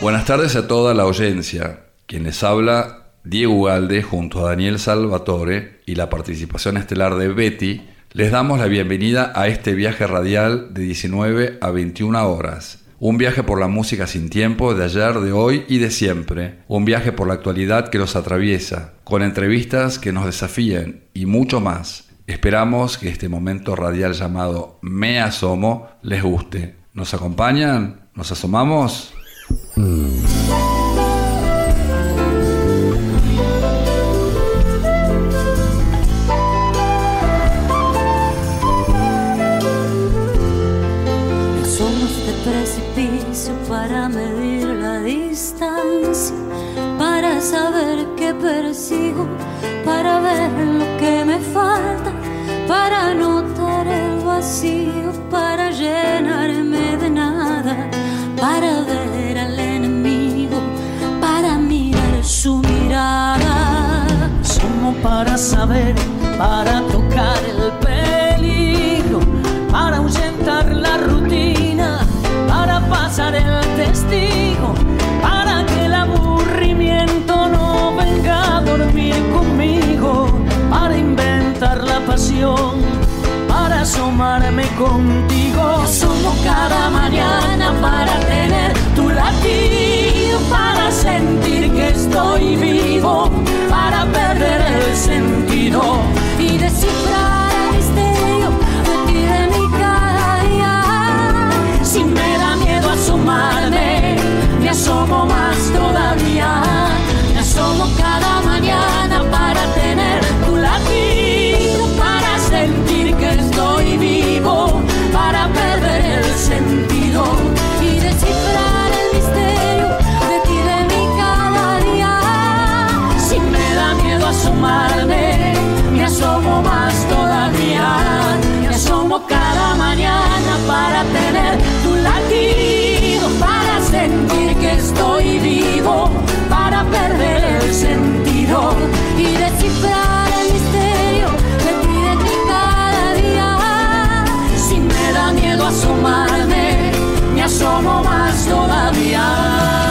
Buenas tardes a toda la audiencia. Quien les habla, Diego Ugalde, junto a Daniel Salvatore y la participación estelar de Betty, les damos la bienvenida a este viaje radial de 19 a 21 horas. Un viaje por la música sin tiempo de ayer, de hoy y de siempre. Un viaje por la actualidad que los atraviesa, con entrevistas que nos desafíen y mucho más. Esperamos que este momento radial llamado Me Asomo les guste. ¿Nos acompañan? ¿Nos asomamos? Precipicio para medir la distancia, para saber qué persigo, para ver lo que me falta, para notar el vacío, para llenarme de nada, para ver al enemigo, para mirar su mirada. Somos para saber, para tocar el peligro, para ahuyentar la rutina, para pasar el testigo, para que el aburrimiento no venga a dormir conmigo, para inventar la pasión, para asomarme contigo. Somos cada mañana para tener tu latido, para sentir que estoy vivo, para perder el sentido y descifrar el misterio de ti, de mi cada día. Si me da miedo asomarme, me asomo más todavía. Me asomo cada mañana para tener tu latido, para sentir que estoy vivo, para perder el sentido y descifrar el misterio de ti, de mí cada día. Si me da miedo asomarme, me asomo más todavía. Me asomo cada mañana para tener tu latido, para sentir que estoy vivo, para perder el sentido y descifrar el misterio de ti, de mí cada día. Si me da miedo asomarme, me asomo más todavía.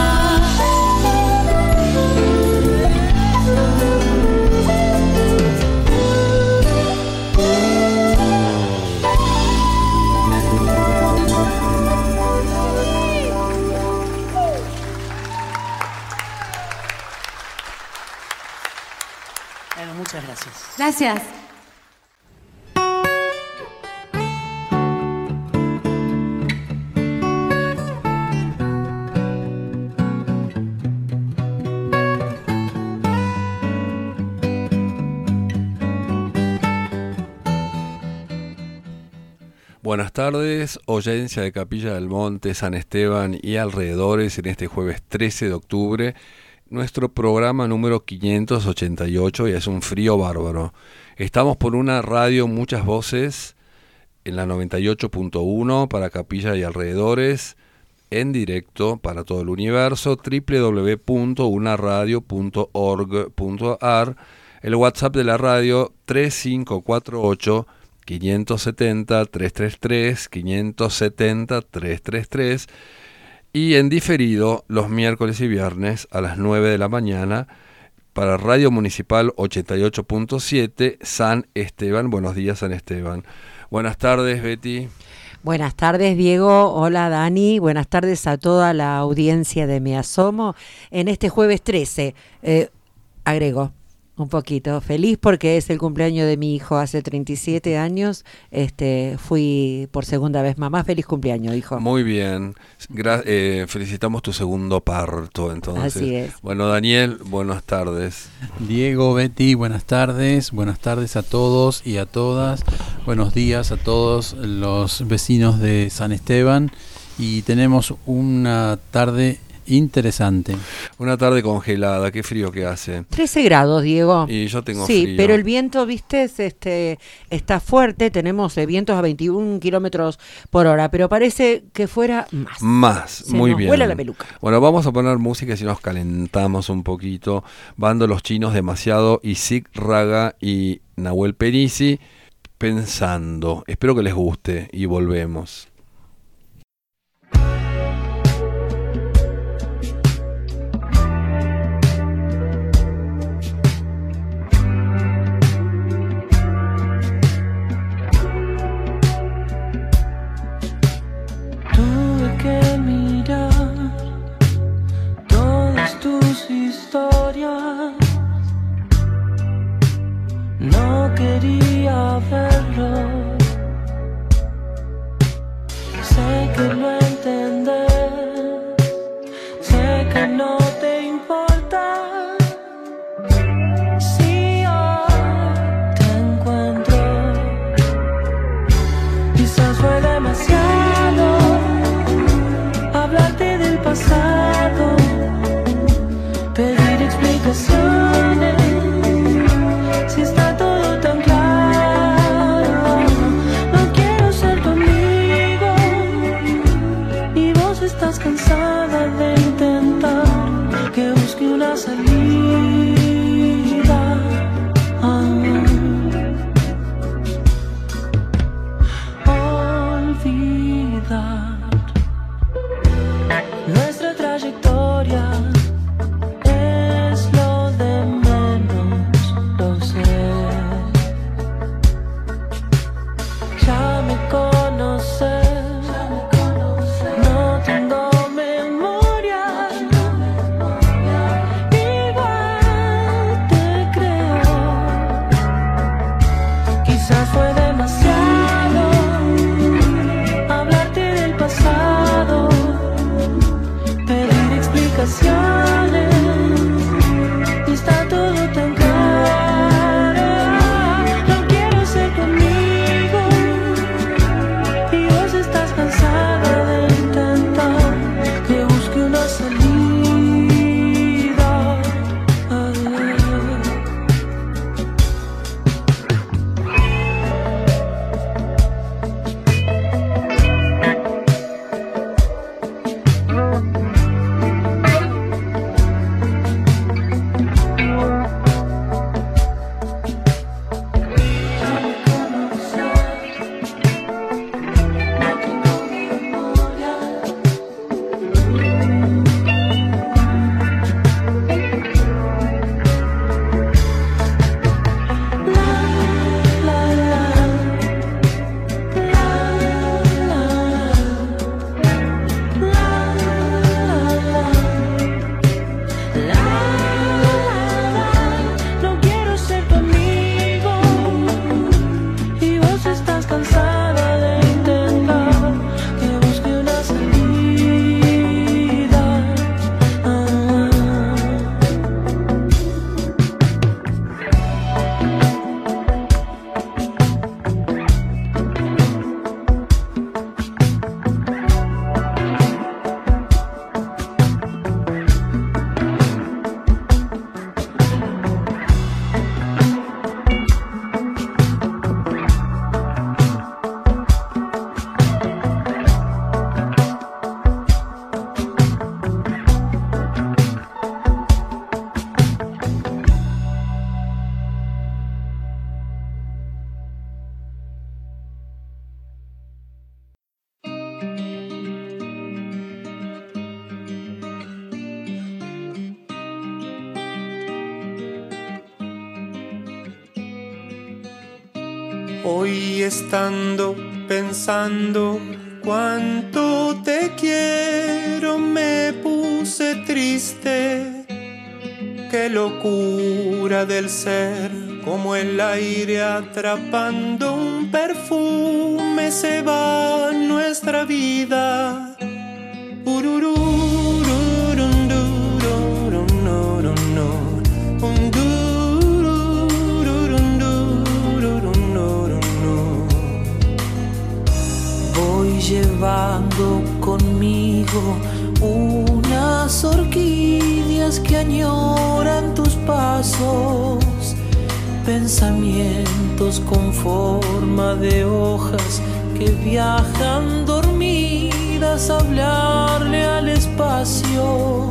Muchas gracias. Gracias. Buenas tardes, audiencia de Capilla del Monte, San Esteban y alrededores en este jueves 13 de octubre. Nuestro programa número 588 y es un frío bárbaro. Estamos por una radio Muchas Voces en la 98.1 para Capilla y alrededores, en directo para todo el universo, www.unaradio.org.ar, el WhatsApp de la radio 3548 570 333 570 333 y en diferido los miércoles y viernes a las 9 de la mañana para Radio Municipal 88.7 San Esteban. Buenos días, San Esteban. Buenas tardes, Betty. Buenas tardes, Diego. Hola, Dani. Buenas tardes a toda la audiencia de Me Asomo en este jueves 13. Agrego un poquito feliz porque es el cumpleaños de mi hijo hace 37 años. Fui por segunda vez mamá. Feliz cumpleaños, hijo. Muy bien. Felicitamos tu segundo parto, entonces. Así es. Bueno, Daniel, buenas tardes. Diego, Betty, buenas tardes. Buenas tardes a todos y a todas. Buenos días a todos los vecinos de San Esteban. Y tenemos una tarde interesante. Una tarde congelada, qué frío que hace. 13 grados, Diego. Y yo tengo sí, frío. Pero el viento, viste, está fuerte. Tenemos vientos a 21 kilómetros por hora, pero parece que fuera más. Más, muy bien. Vuela la peluca. Bueno, vamos a poner música si nos calentamos un poquito. Bando Los Chinos Demasiado y Sig Raga y Nahuel Perici, Pensando. Espero que les guste y volvemos. historias. No quería verlo. Sé que lo entendés, sé que no te importa. Si hoy te encuentro, quizás fue demasiado hablarte del pasado, pedir explicaciones. Si está todo tan claro, no quiero ser tu amigo y vos estás cansada de intentar que busque una salida. Olvidar nuestra trayectoria es lo de menos, lo sé. Ya me conoces, no tengo memoria. Igual te creo. Quizás fue demasiado hablarte del pasado, pedir explicaciones. Y está todo tan claro. No quiero ser tu amigo y vos estás cansada de intentar que busque una salida. No quiero ser tu amigo y vos estás cansada de intentar que busque una salida. Hoy estando pensando cuánto te quiero, me puse triste. Qué locura del ser, como el aire atrapando un perfume, se va nuestra vida. Voy llevando conmigo unas orquídeas que añoran tus pasos, pensamientos con forma de hojas que viajan dormidas a hablarle al espacio.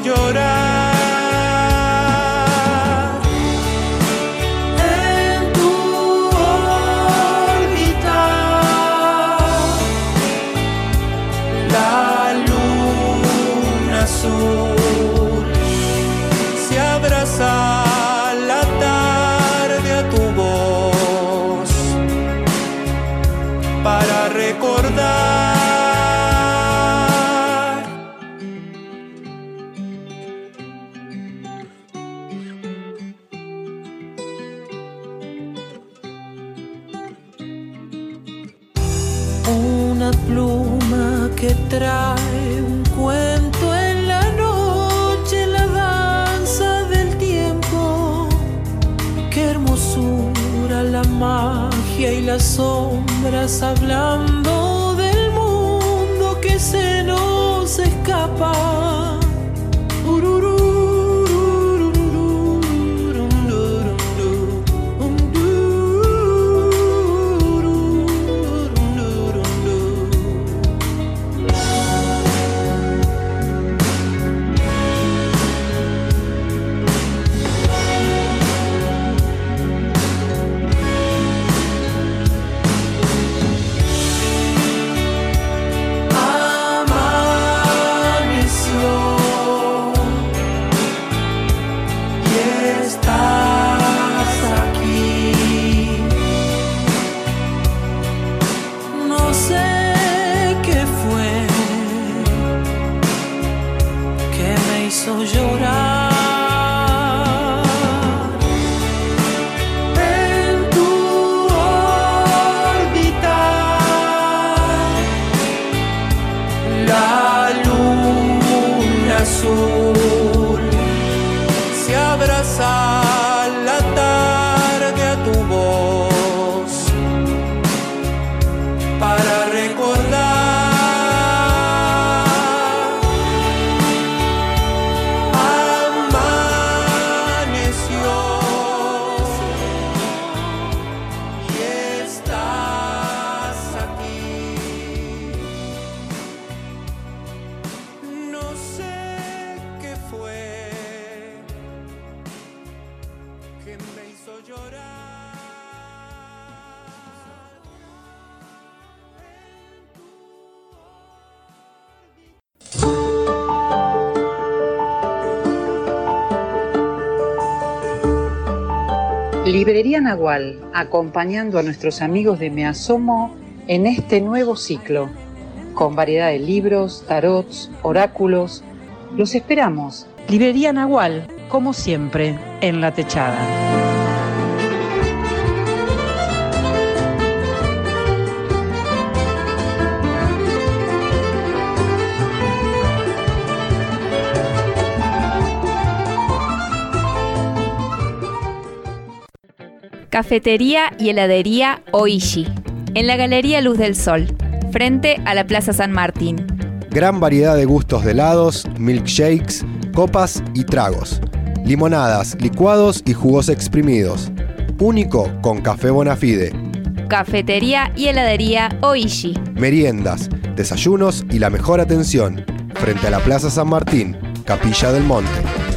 llorar en tu órbita. La luna azul se abraza la tarde a tu voz para recordar. Una pluma que trae un cuento en la noche, la danza del tiempo. Qué hermosura la magia y las sombras hablando del mundo que se nos escapa. Se abraza la tarde a tu voz para recordar. Amaneció y estás aquí. No sé qué fue que me hizo llorar. Librería Nahual, acompañando a nuestros amigos de Me Asomo en este nuevo ciclo, con variedad de libros, tarots, oráculos. Los esperamos. Librería Nahual, como siempre, en La Techada. Cafetería y heladería Oishi, en la Galería Luz del Sol, frente a la Plaza San Martín. Gran variedad de gustos de helados, milkshakes, copas y tragos. Limonadas, licuados y jugos exprimidos. Único con café Bonafide. Cafetería y heladería Oishi. Meriendas, desayunos y la mejor atención. Frente a la Plaza San Martín, Capilla del Monte.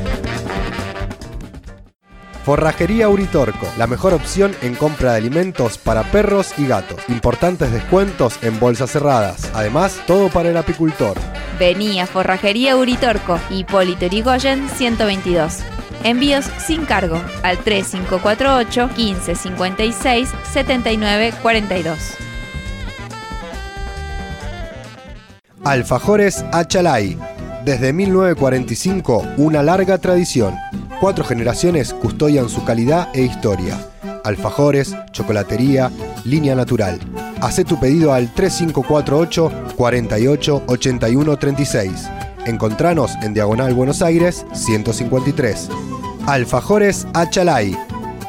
Forrajería Uritorco, la mejor opción en compra de alimentos para perros y gatos. Importantes descuentos en bolsas cerradas. Además, todo para el apicultor. Vení a Forrajería Uritorco, Hipólito Yrigoyen 122. Envíos sin cargo al 3548 1556 7942. Alfajores Achalay. Desde 1945, una larga tradición. 4 generaciones custodian su calidad e historia. Alfajores, chocolatería, línea natural. Hacé tu pedido al 3548 48 81 36. Encontranos en Diagonal Buenos Aires 153. Alfajores Achalay.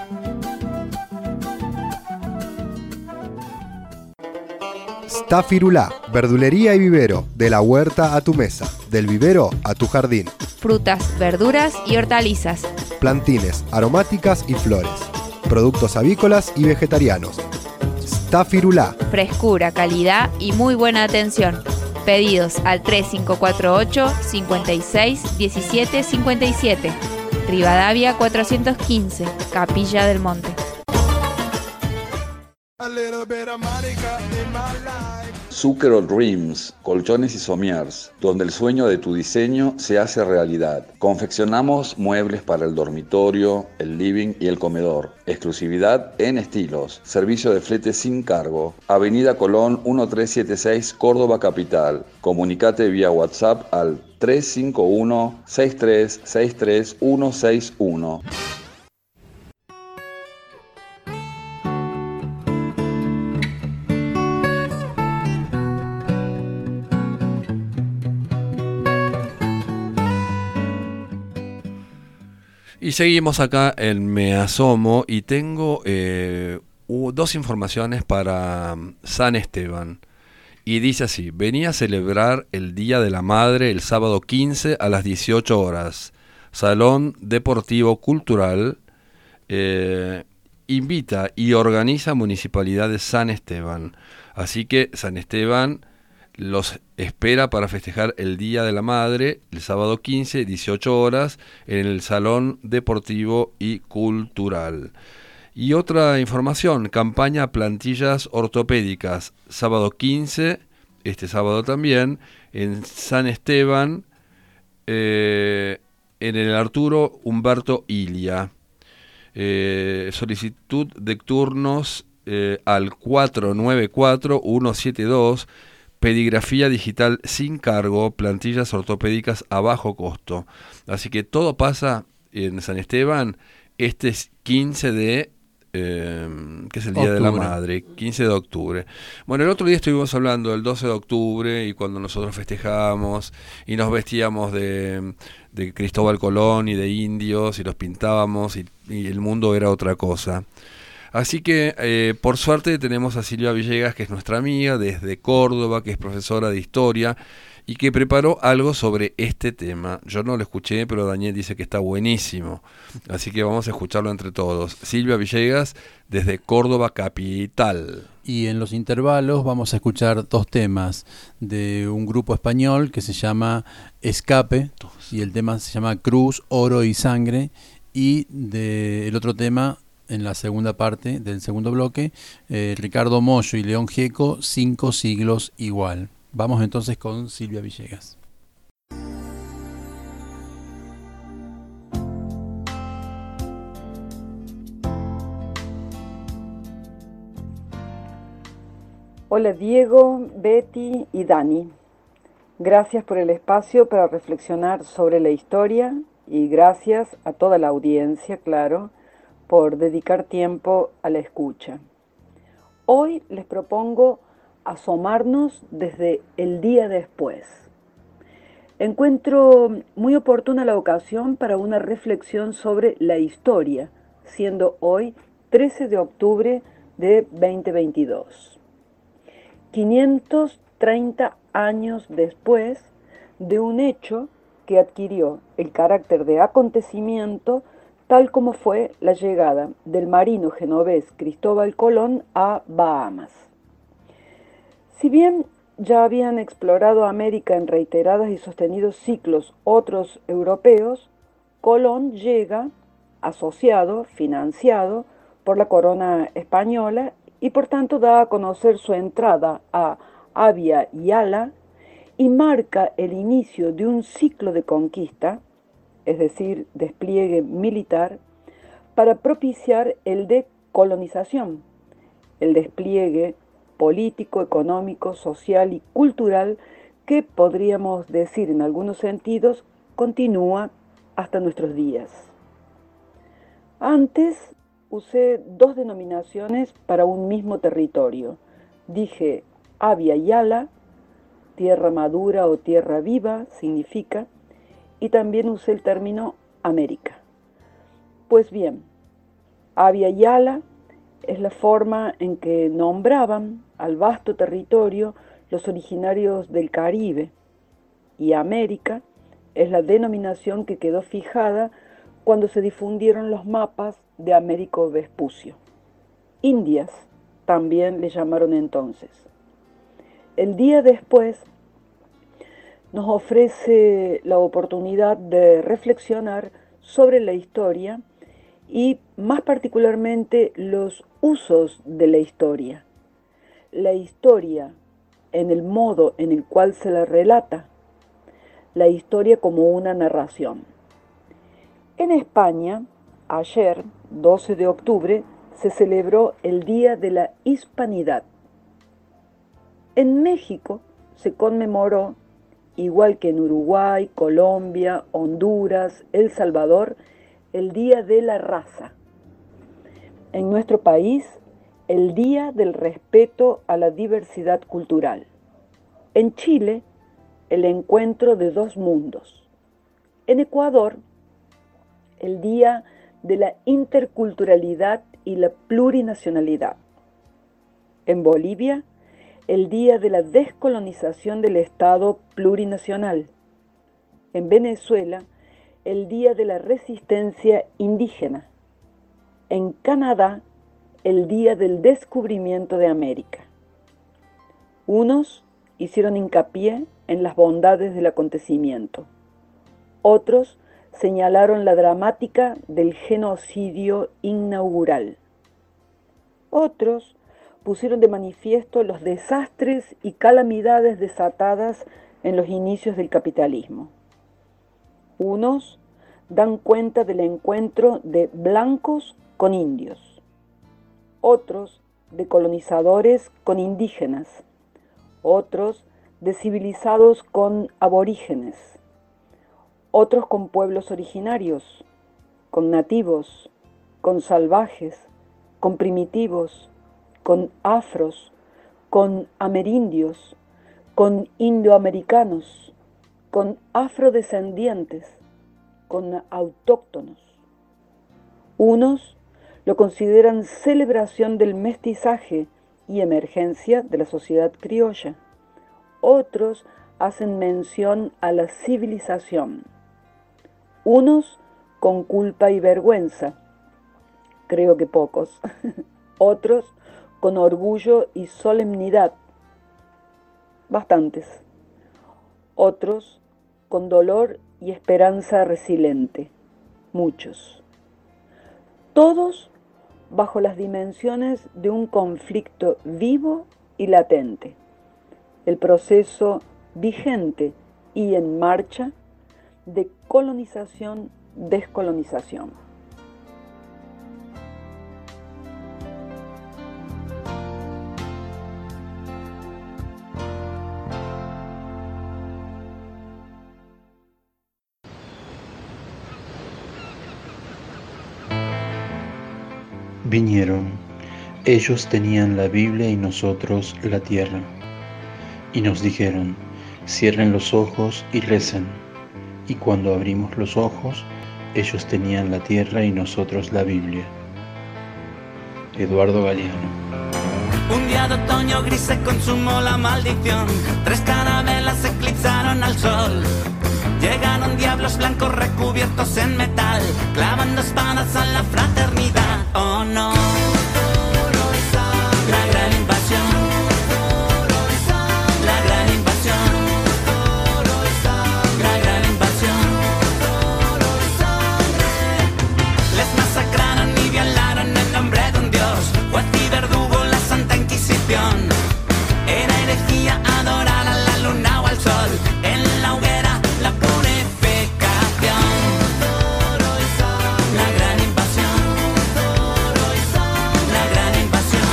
Stafirulá, verdulería y vivero, de la huerta a tu mesa, del vivero a tu jardín. Frutas, verduras y hortalizas. Plantines, aromáticas y flores. Productos avícolas y vegetarianos. Stafirulá. Frescura, calidad y muy buena atención. Pedidos al 3548 56 17 57. Rivadavia 415, Capilla del Monte. Zucchero Dreams, colchones y somiers, donde el sueño de tu diseño se hace realidad. Confeccionamos muebles para el dormitorio, el living y el comedor. Exclusividad en estilos. Servicio de flete sin cargo. Avenida Colón 1376, Córdoba Capital. Comunicate vía WhatsApp al 351 6363 161. Y seguimos acá en Me Asomo y tengo dos informaciones para San Esteban. Y dice así: venía a celebrar el Día de la Madre el sábado 15 a las 18 horas. Salón Deportivo Cultural invita y organiza Municipalidad de San Esteban. Así que San Esteban los espera para festejar el Día de la Madre el sábado 15, 18 horas, en el Salón Deportivo y Cultural. Y otra información: campaña plantillas ortopédicas, sábado 15, este sábado también, en San Esteban, en el Arturo Humberto Ilia. Solicitud de turnos al 494-172. Pedigrafía digital sin cargo, plantillas ortopédicas a bajo costo. Así que todo pasa en San Esteban este 15 de... que es el Día de la Madre, 15 de octubre. Bueno, el otro día estuvimos hablando del 12 de octubre y cuando nosotros festejábamos y nos vestíamos de Cristóbal Colón y de indios y los pintábamos y el mundo era otra cosa. Así que, por suerte, tenemos a Silvia Villegas, que es nuestra amiga desde Córdoba, que es profesora de historia y que preparó algo sobre este tema. Yo no lo escuché, pero Daniel dice que está buenísimo. Así que vamos a escucharlo entre todos. Silvia Villegas, desde Córdoba Capital. Y en los intervalos vamos a escuchar dos temas de un grupo español que se llama Escape, y el tema se llama Cruz, Oro y Sangre, y el otro tema, en la segunda parte del segundo bloque, Ricardo Mollo y León Gieco, 5 siglos igual. Vamos entonces con Silvia Villegas. Hola Diego, Betty y Dani. Gracias por el espacio para reflexionar sobre la historia y gracias a toda la audiencia, claro, por dedicar tiempo a la escucha. Hoy les propongo asomarnos desde el día después. Encuentro muy oportuna la ocasión para una reflexión sobre la historia, siendo hoy 13 de octubre de 2022. 530 años después de un hecho que adquirió el carácter de acontecimiento tal como fue la llegada del marino genovés Cristóbal Colón a Bahamas. Si bien ya habían explorado América en reiteradas y sostenidos ciclos otros europeos, Colón llega asociado, financiado por la corona española y por tanto da a conocer su entrada a Abya Yala y marca el inicio de un ciclo de conquista, es decir, despliegue militar, para propiciar el de colonización, el despliegue político, económico, social y cultural que podríamos decir en algunos sentidos continúa hasta nuestros días. Antes usé dos denominaciones para un mismo territorio. Dije Abya Yala, tierra madura o tierra viva significa, y también usé el término América. Pues bien, Abya Yala es la forma en que nombraban al vasto territorio los originarios del Caribe, y América es la denominación que quedó fijada cuando se difundieron los mapas de Américo Vespucio. Indias también le llamaron entonces. El día después nos ofrece la oportunidad de reflexionar sobre la historia y más particularmente los usos de la historia. La historia en el modo en el cual se la relata, la historia como una narración. En España, ayer, 12 de octubre, se celebró el Día de la Hispanidad. En México se conmemoró, igual que en Uruguay, Colombia, Honduras, El Salvador, el Día de la Raza. En nuestro país, el Día del Respeto a la Diversidad Cultural. En Chile, el Encuentro de Dos Mundos. En Ecuador, el Día de la Interculturalidad y la Plurinacionalidad. En Bolivia, el Día de la Descolonización del Estado Plurinacional. En Venezuela, el Día de la Resistencia Indígena. En Canadá, el Día del Descubrimiento de América. Unos hicieron hincapié en las bondades del acontecimiento. Otros señalaron la dramática del genocidio inaugural. Otros pusieron de manifiesto los desastres y calamidades desatadas en los inicios del capitalismo. Unos dan cuenta del encuentro de blancos con indios, otros de colonizadores con indígenas, otros de civilizados con aborígenes, otros con pueblos originarios, con nativos, con salvajes, con primitivos, con afros, con amerindios, con indoamericanos, con afrodescendientes, con autóctonos. Unos lo consideran celebración del mestizaje y emergencia de la sociedad criolla. Otros hacen mención a la civilización. Unos con culpa y vergüenza, creo que pocos. Otros con orgullo y solemnidad, bastantes. Otros con dolor y esperanza resiliente, muchos. Todos bajo las dimensiones de un conflicto vivo y latente, el proceso vigente y en marcha de colonización-descolonización. Vinieron, ellos tenían la Biblia y nosotros la tierra, y nos dijeron, cierren los ojos y recen, y cuando abrimos los ojos, ellos tenían la tierra y nosotros la Biblia. Eduardo Galeano. Un día de otoño gris se consumó la maldición, 3 carabelas eclipsaron al sol. Llegaron diablos blancos recubiertos en metal, clavando espadas a la fraternidad. Oh no, la gran invasión, la gran invasión, la gran invasión. Les masacraron y violaron en nombre de un dios, juez y verdugo, la Santa Inquisición. Era herejía adorar a la luna o al sol, en la hoguera la purificación. La gran invasión, la gran invasión.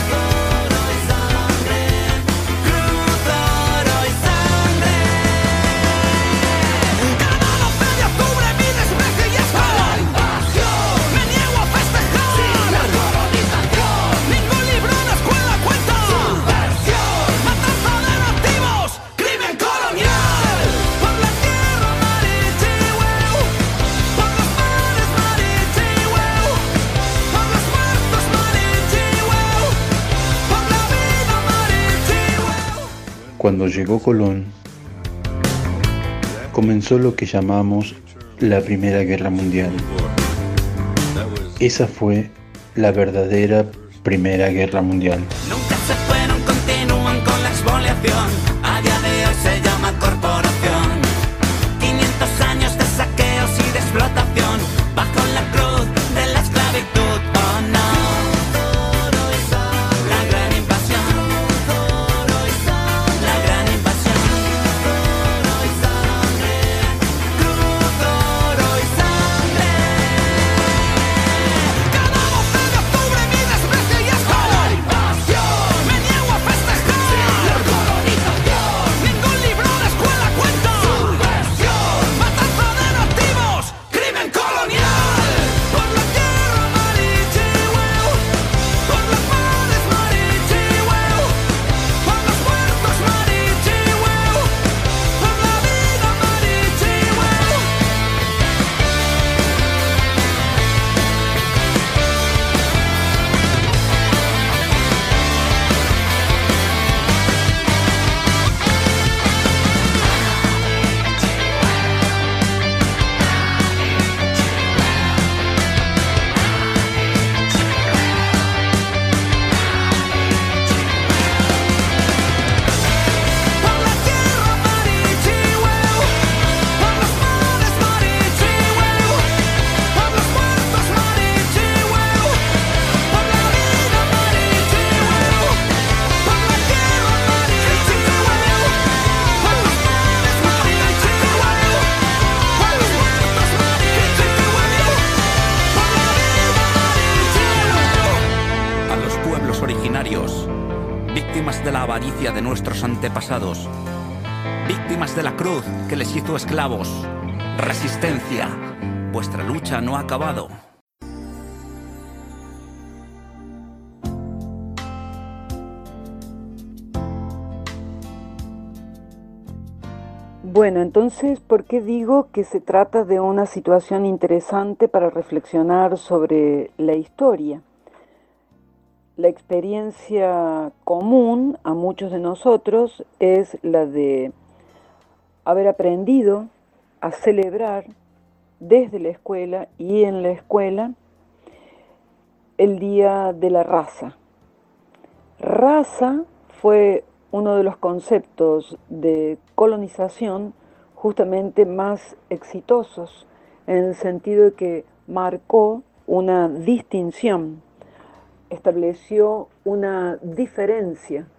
Cruz, oro y sangre. Cada 12 de octubre mi despeje y escalón. Me niego a festejar la colonización. Ningún libro en la escuela cuenta. Subversión, matanza de nativos, crimen colonial. Por la tierra marichihueu, por los mares marichihueu, por los muertos marichihueu, por la vida marichihueu. Cuando llegó Colón, comenzó lo que llamamos la Primera Guerra Mundial. Esa fue la verdadera Primera Guerra Mundial. Nunca se fueron, continúan con la expoliación. A día de hoy se llama corporación. avaricia de nuestros antepasados, víctimas de la cruz que les hizo esclavos. Resistencia, vuestra lucha no ha acabado. Bueno, entonces, ¿por qué digo que se trata de una situación interesante para reflexionar sobre la historia? La experiencia común a muchos de nosotros es la de haber aprendido a celebrar desde la escuela y en la escuela el Día de la Raza. Raza fue uno de los conceptos de colonización justamente más exitosos, en el sentido de que marcó una distinción, estableció una diferencia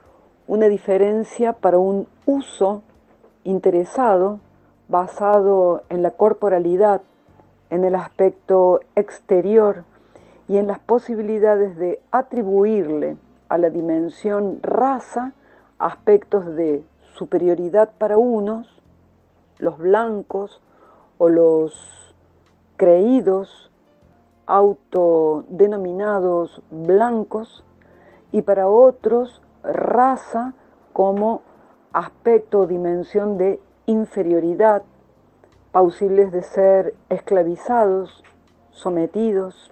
para un uso interesado, basado en la corporalidad, en el aspecto exterior y en las posibilidades de atribuirle a la dimensión raza aspectos de superioridad para unos, los blancos o los creídos, autodenominados blancos, y para otros raza como aspecto o dimensión de inferioridad, plausibles de ser esclavizados, sometidos.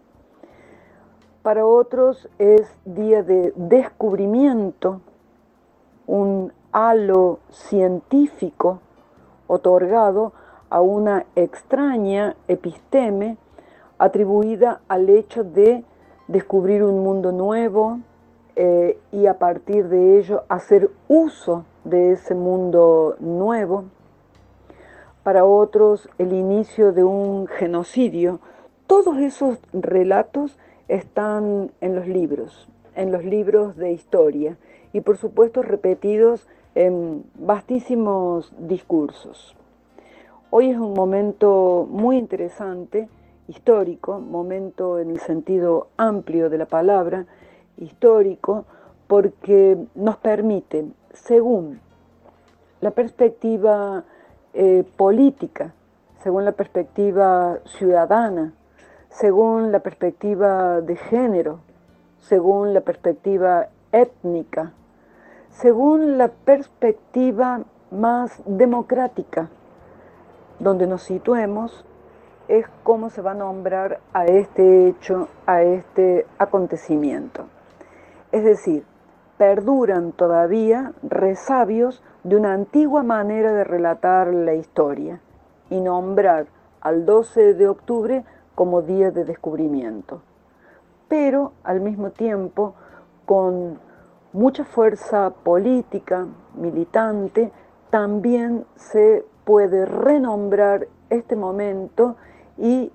Para otros es día de descubrimiento, un halo científico otorgado a una extraña episteme atribuida al hecho de descubrir un mundo nuevo y a partir de ello hacer uso de ese mundo nuevo. Para otros el inicio de un genocidio. Todos esos relatos están en los libros de historia y por supuesto repetidos en vastísimos discursos. Hoy es un momento muy interesante, histórico, momento en el sentido amplio de la palabra, histórico, porque nos permite, según la perspectiva política, según la perspectiva ciudadana, según la perspectiva de género, según la perspectiva étnica, según la perspectiva más democrática, donde nos situemos, es cómo se va a nombrar a este hecho, a este acontecimiento. Es decir, perduran todavía resabios de una antigua manera de relatar la historia y nombrar al 12 de octubre como día de descubrimiento, pero al mismo tiempo con mucha fuerza política, militante, también se puede renombrar este momento y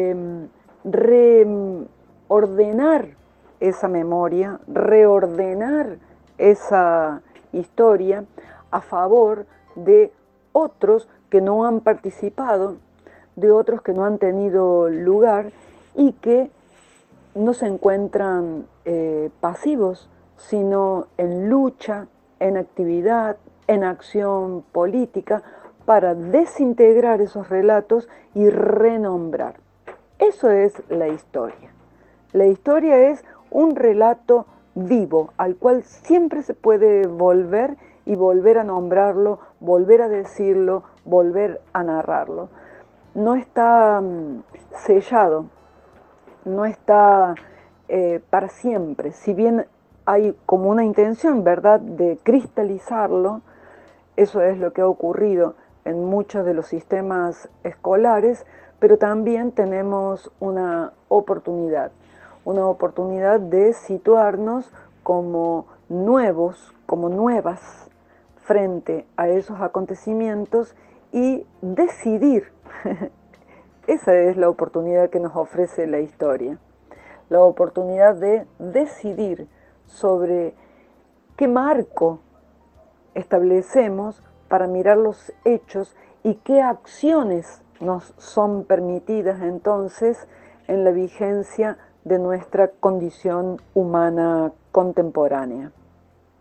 reordenar esa memoria, reordenar esa historia a favor de otros que no han participado, de otros que no han tenido lugar y que no se encuentran pasivos, sino en lucha, en actividad, en acción política para desintegrar esos relatos y renombrar. Eso es la historia. La historia es un relato vivo al cual siempre se puede volver y volver a nombrarlo, volver a decirlo, volver a narrarlo. No está sellado, no está para siempre. Si bien hay como una intención, ¿verdad?, de cristalizarlo, eso es lo que ha ocurrido en muchos de los sistemas escolares, pero también tenemos una oportunidad de situarnos como nuevos, como nuevas, frente a esos acontecimientos y decidir. Esa es la oportunidad que nos ofrece la historia, la oportunidad de decidir sobre qué marco establecemos para mirar los hechos y qué acciones nos son permitidas entonces en la vigencia de nuestra condición humana contemporánea.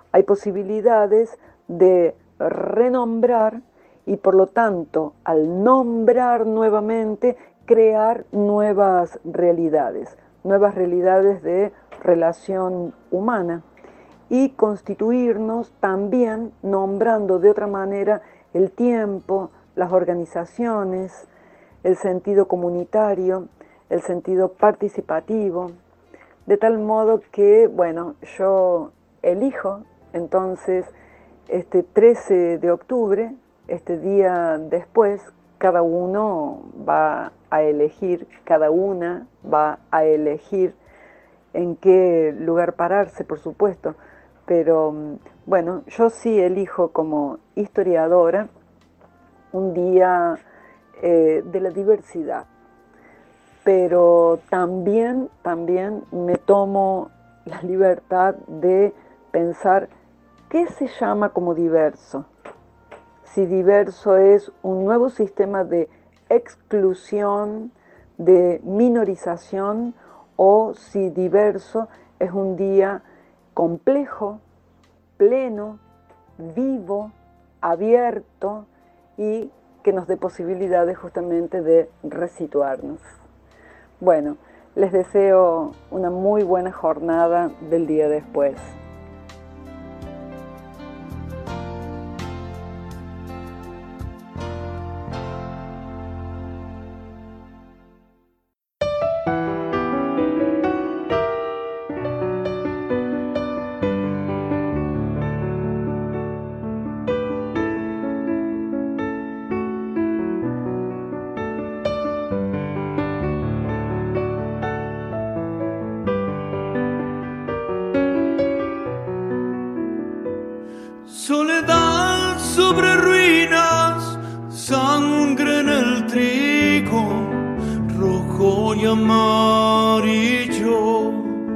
hay posibilidades de renombrar y por lo tanto al nombrar nuevamente crear nuevas realidades de relación humana y constituirnos también nombrando de otra manera el tiempo, las organizaciones, el sentido comunitario, el sentido participativo, de tal modo que, bueno, yo elijo entonces este 13 de octubre, este día después, cada uno va a elegir, cada una va a elegir en qué lugar pararse, por supuesto, pero bueno, yo sí elijo como historiadora un día de la diversidad, pero también me tomo la libertad de pensar qué se llama como diverso. Si diverso es un nuevo sistema de exclusión, de minorización, o si diverso es un día complejo, pleno, vivo, abierto y que nos dé posibilidades justamente de resituarnos. Bueno, les deseo una muy buena jornada del día después. Soledad sobre ruinas, sangre en el trigo, rojo y amarillo,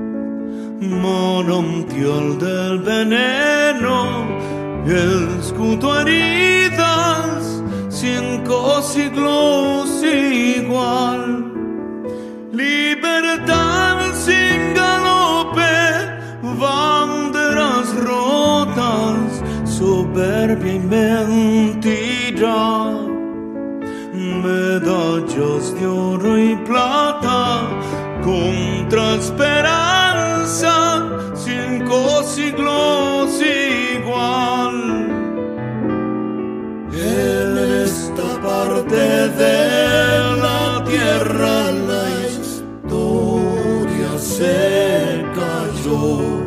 manantial del veneno, el escudo heridas, 5 siglos igual, libertad sin galope, banderas rotas, soberbia y mentira, medallas de oro y plata, contra esperanza, 5 siglos igual. En esta parte de la tierra la historia se cayó.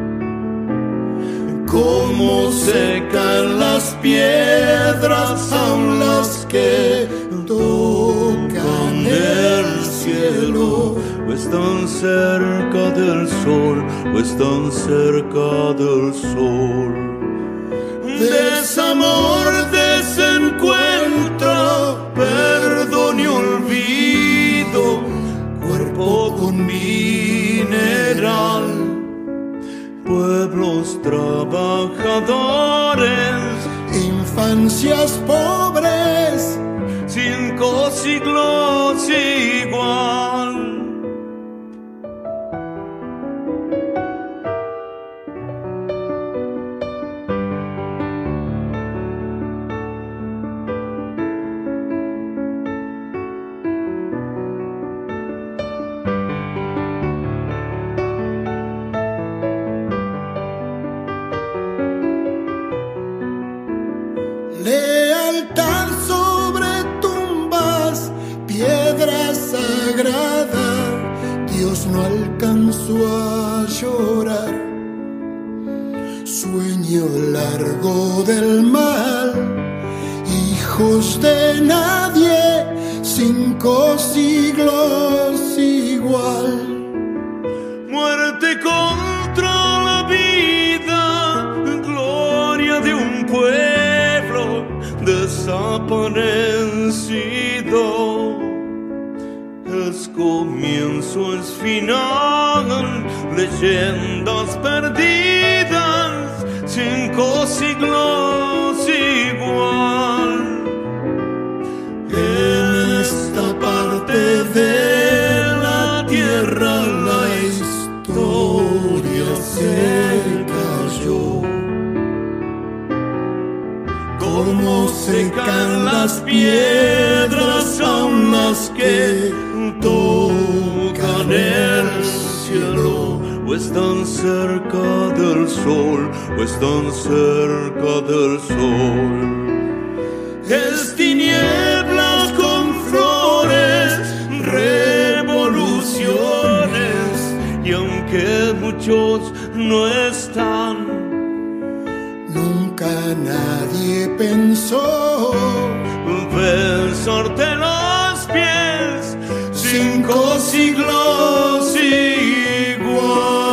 Como se caen las piedras, aun las que tocan el cielo, o están cerca del sol, o están cerca del sol. Desamor, desencuentro, perdón y olvido, cuerpo con mineral. Pueblos trabajadores, infancias pobres, 5 siglos igual. Lealtad sobre tumbas, piedra sagrada, Dios no alcanzó a llorar. Sueño largo del mal, hijos de nadie, 5 siglos igual. Muerte contra la vida, gloria de un pueblo desaparecido. Es comienzo, es final, leyendas perdidas, 5 siglos igual. En esta parte de la tierra la historia se cayó. tocan las piedras, aún las que tocan el cielo, o están cerca del sol, o están cerca del sol. Es tinieblas con flores, revoluciones, y aunque muchos no están, nunca nadie pensó besarte los pies 5 siglos igual.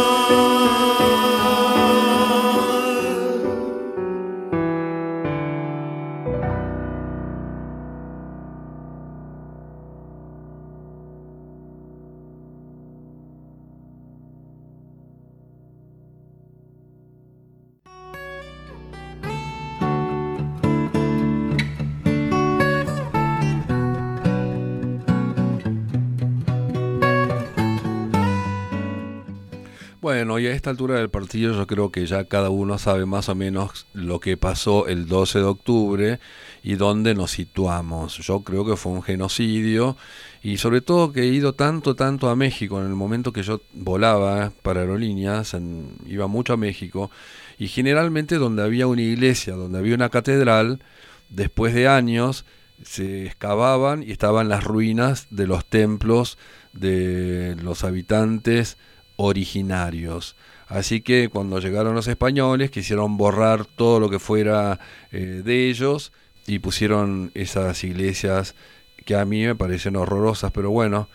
Bueno, y a esta altura del partido yo creo que ya cada uno sabe más o menos lo que pasó el 12 de octubre y dónde nos situamos. Yo creo que fue un genocidio y sobre todo que he ido tanto a México en el momento que yo volaba para aerolíneas, iba mucho a México y generalmente donde había una iglesia, donde había una catedral, después de años se excavaban y estaban las ruinas de los templos de los habitantes originarios. Así que cuando llegaron los españoles quisieron borrar todo lo que fuera de ellos y pusieron esas iglesias que a mí me parecen horrorosas, pero bueno,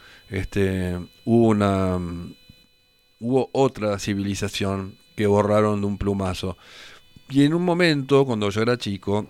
hubo otra civilización que borraron de un plumazo. Y en un momento, cuando yo era chico,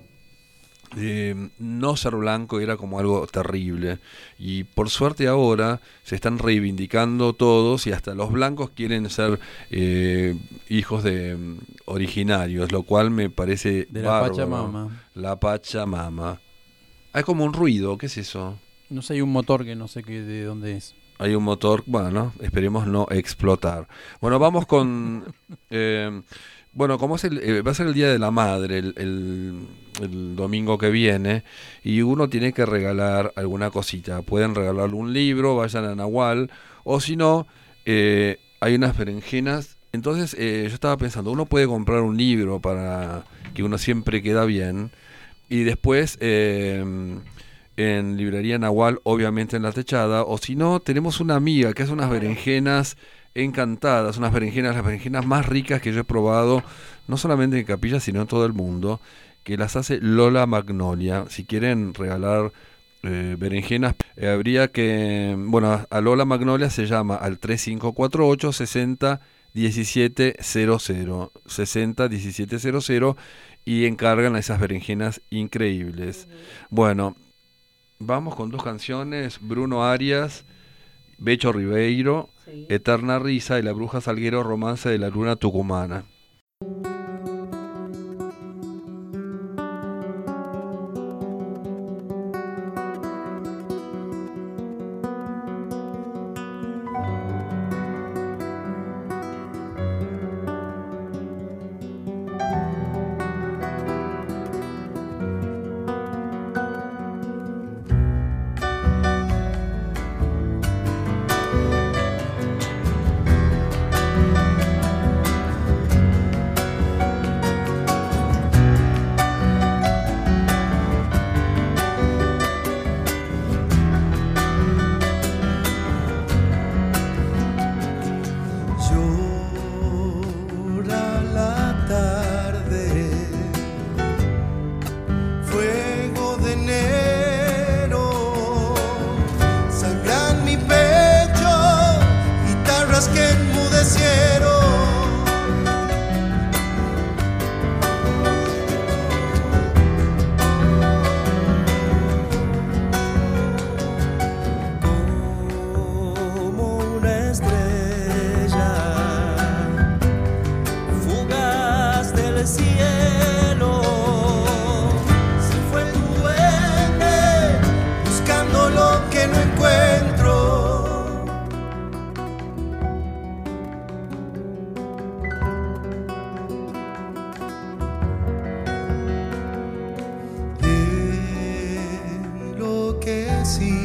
no ser blanco era como algo terrible y por suerte ahora se están reivindicando todos y hasta los blancos quieren ser hijos de originarios, lo cual me parece de bárbaro. La Pachamama. La Pachamama. Hay como un ruido, ¿qué es eso? No sé, hay un motor que no sé de dónde es. Hay un motor, bueno, esperemos no explotar. Bueno, vamos con... bueno, como es va a ser el Día de la Madre el domingo que viene y uno tiene que regalar alguna cosita. Pueden regalarle un libro, vayan a Nahual, o si no, hay unas berenjenas. Entonces yo estaba pensando, uno puede comprar un libro para que uno siempre queda bien y después en librería Nahual, obviamente en la techada, o si no, tenemos una amiga que hace unas berenjenas encantadas, las berenjenas más ricas que yo he probado, no solamente en Capilla, sino en todo el mundo, que las hace Lola Magnolia. Si quieren regalar berenjenas, habría que, bueno, a Lola Magnolia se llama al 3548 60 1700 60 1700 y encargan esas berenjenas increíbles. Bueno, vamos con 2 canciones, Bruno Arias, Becho Ribeiro, sí. Eterna Risa y La Bruja Salguero, Romance de la Luna Tucumana.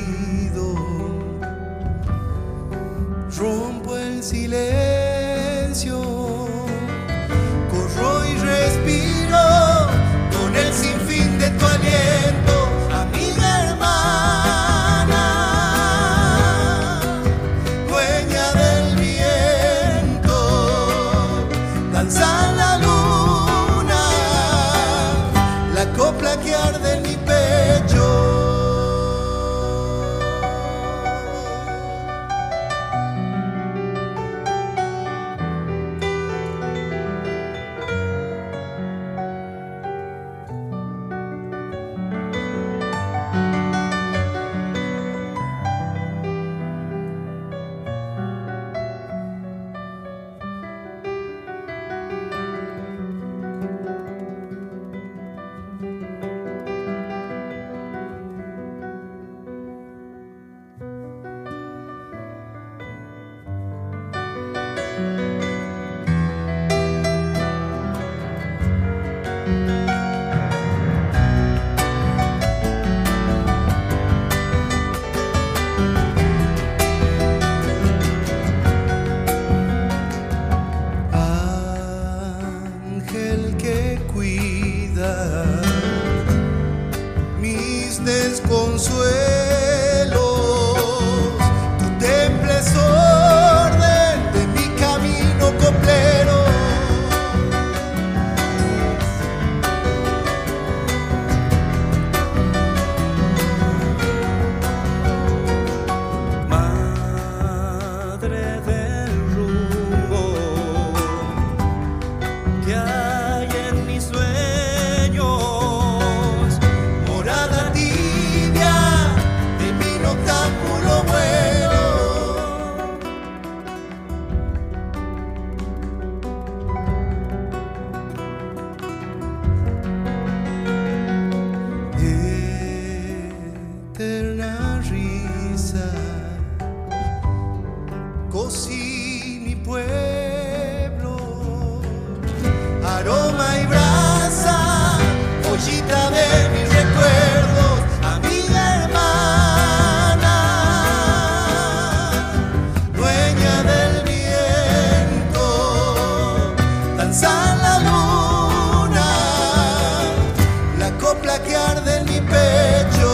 Rompo el silencio, corro y respiro con el sinfín de tu aliento, amiga hermana, dueña del viento, danza la luna, la copla que arde en mi pecho. Ángel que cuida mis desconsuelos, tu temple es orden de mi camino coplero. Madre del rumbo que hay en mis sueños, morada tibia de mi noctámbulo vuelo. Eterna risa, cocí mi pueblo, aroma y brasa, ollita de mis recuerdos, amiga hermana, dueña del viento, danza la luna, la copla que arde en mi pecho.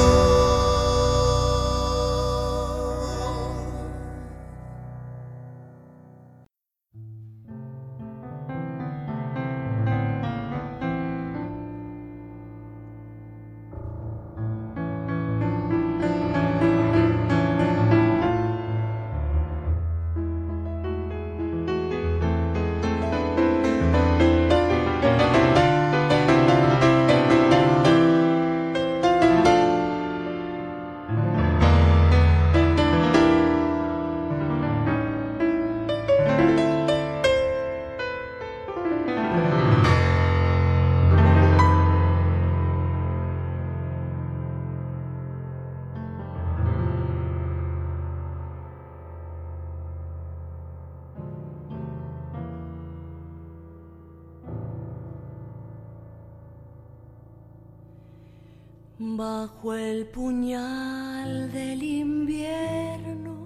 Bajo el puñal del invierno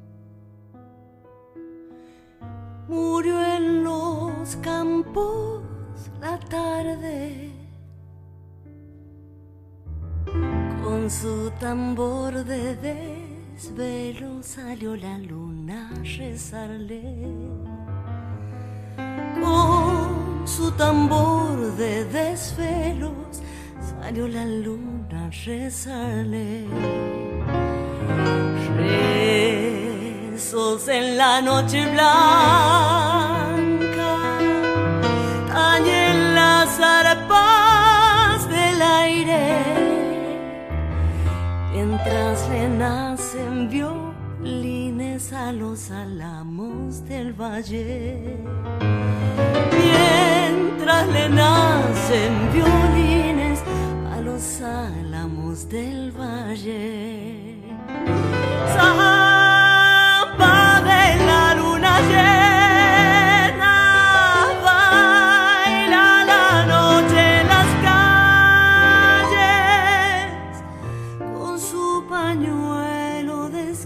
murió en los campos la tarde, con su tambor de desvelo salió la luna a rezarle. Con su tambor de desvelos salió la luna a rezarle. Rezos en la noche blanca tañen las arpas del aire, mientras le nacen violines a los álamos del valle. Mientras le nacen violines a los álamos del valle. Zampa de la luna llena, baila la noche en las calles con su pañuelo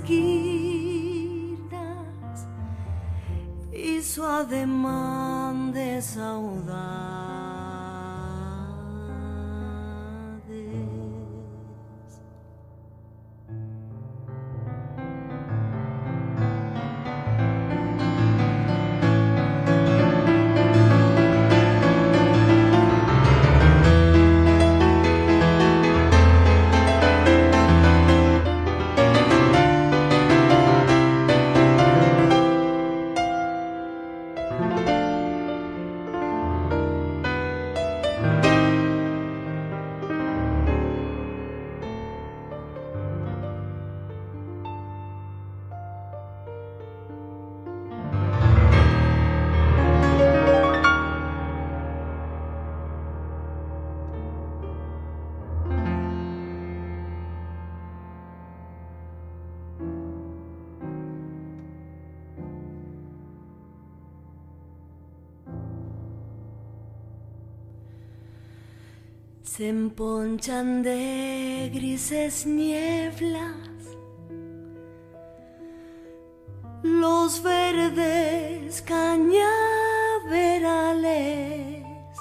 esquinas y su ademán de saudades. Se emponchan de grises nieblas los verdes cañaverales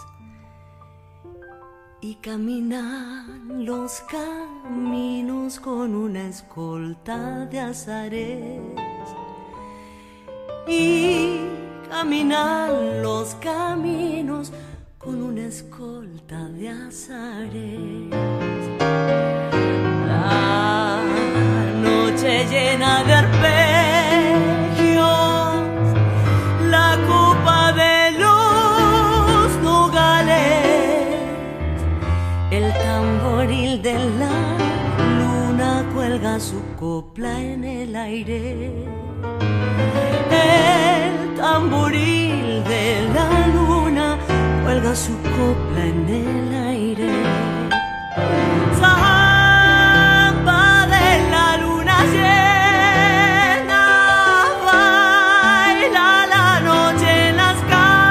y caminan los caminos con una escolta de azares y caminan los caminos con una escolta de azares. La noche llena de arpegios, la copa de los nogales, el tamboril de la luna cuelga su copla en el aire. El tamboril de la luna cuelga su copla en el aire. Samba de la luna llena, baila la noche en las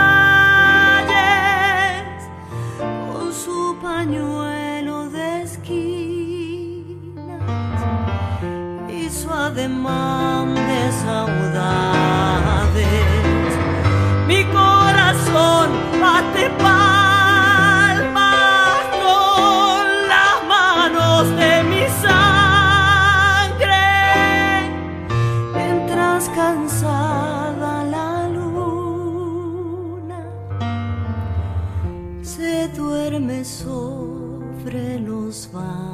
calles con su pañuelo de esquinas y su ademán de saudades. Mi corazón bate palmas con las manos de mi sangre, mientras cansada la luna se duerme sobre los valles.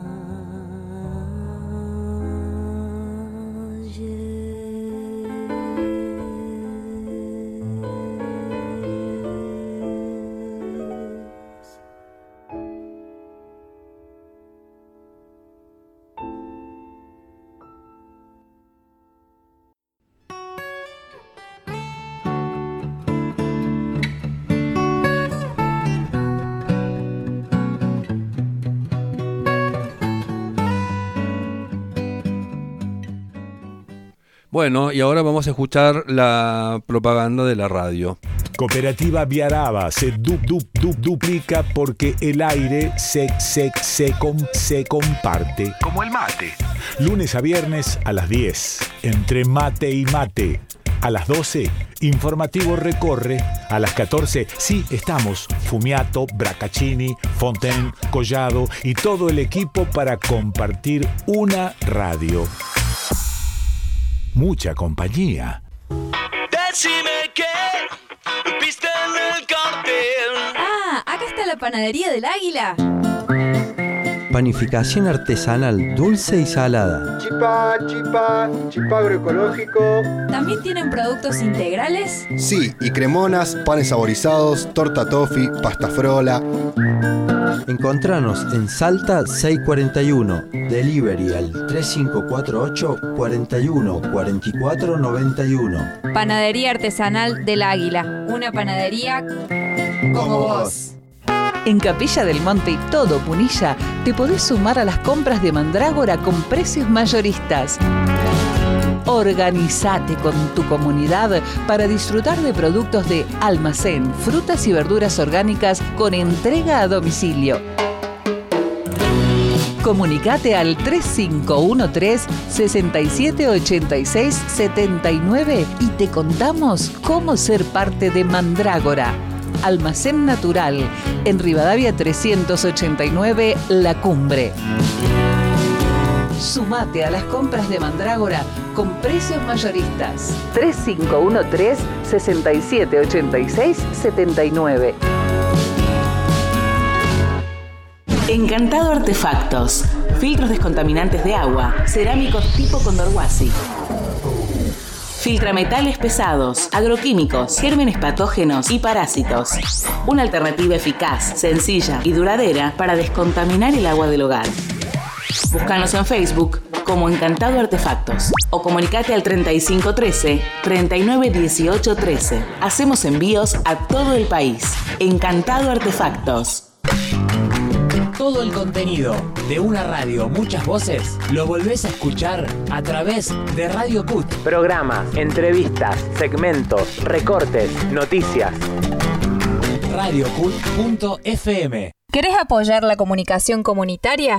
Bueno, y ahora vamos a escuchar la propaganda de la radio. Cooperativa Viaraba se duplica porque el aire se comparte. Como el mate. Lunes a viernes a las 10, entre mate y mate. A las 12, Informativo Recorre. A las 14, sí, estamos Fumiato, Bracaccini, Fontaine, Collado y todo el equipo para compartir una radio. Mucha compañía. Decime qué viste en el cartel. Ah, acá está la panadería del Águila. Panificación artesanal dulce y salada. Chipá agroecológico. ¿También tienen productos integrales? Sí, y cremonas, panes saborizados, torta toffee, pasta frola. Encontranos en Salta 641, delivery al 3548 41 44 91. Panadería artesanal del Águila, una panadería como vos. En Capilla del Monte y todo Punilla te podés sumar a las compras de Mandrágora con precios mayoristas. Organizate con tu comunidad para disfrutar de productos de almacén, frutas y verduras orgánicas con entrega a domicilio. Comunicate al 3513-6786-79 y te contamos cómo ser parte de Mandrágora. Almacén Natural, en Rivadavia 389, La Cumbre. Sumate a las compras de Mandrágora con precios mayoristas. 3513-6786-79. Encantado Artefactos. Filtros descontaminantes de agua, cerámicos tipo Condorhuasi. Filtrametales pesados, agroquímicos, gérmenes patógenos y parásitos. Una alternativa eficaz, sencilla y duradera para descontaminar el agua del hogar. Búscanos en Facebook como Encantado Artefactos o comunicate al 3513-391813. Hacemos envíos a todo el país. Encantado Artefactos. Todo el contenido de una radio, muchas voces, lo volvés a escuchar a través de Radio CUT. Programas, entrevistas, segmentos, recortes, noticias. RadioCUT.fm. ¿Querés apoyar la comunicación comunitaria?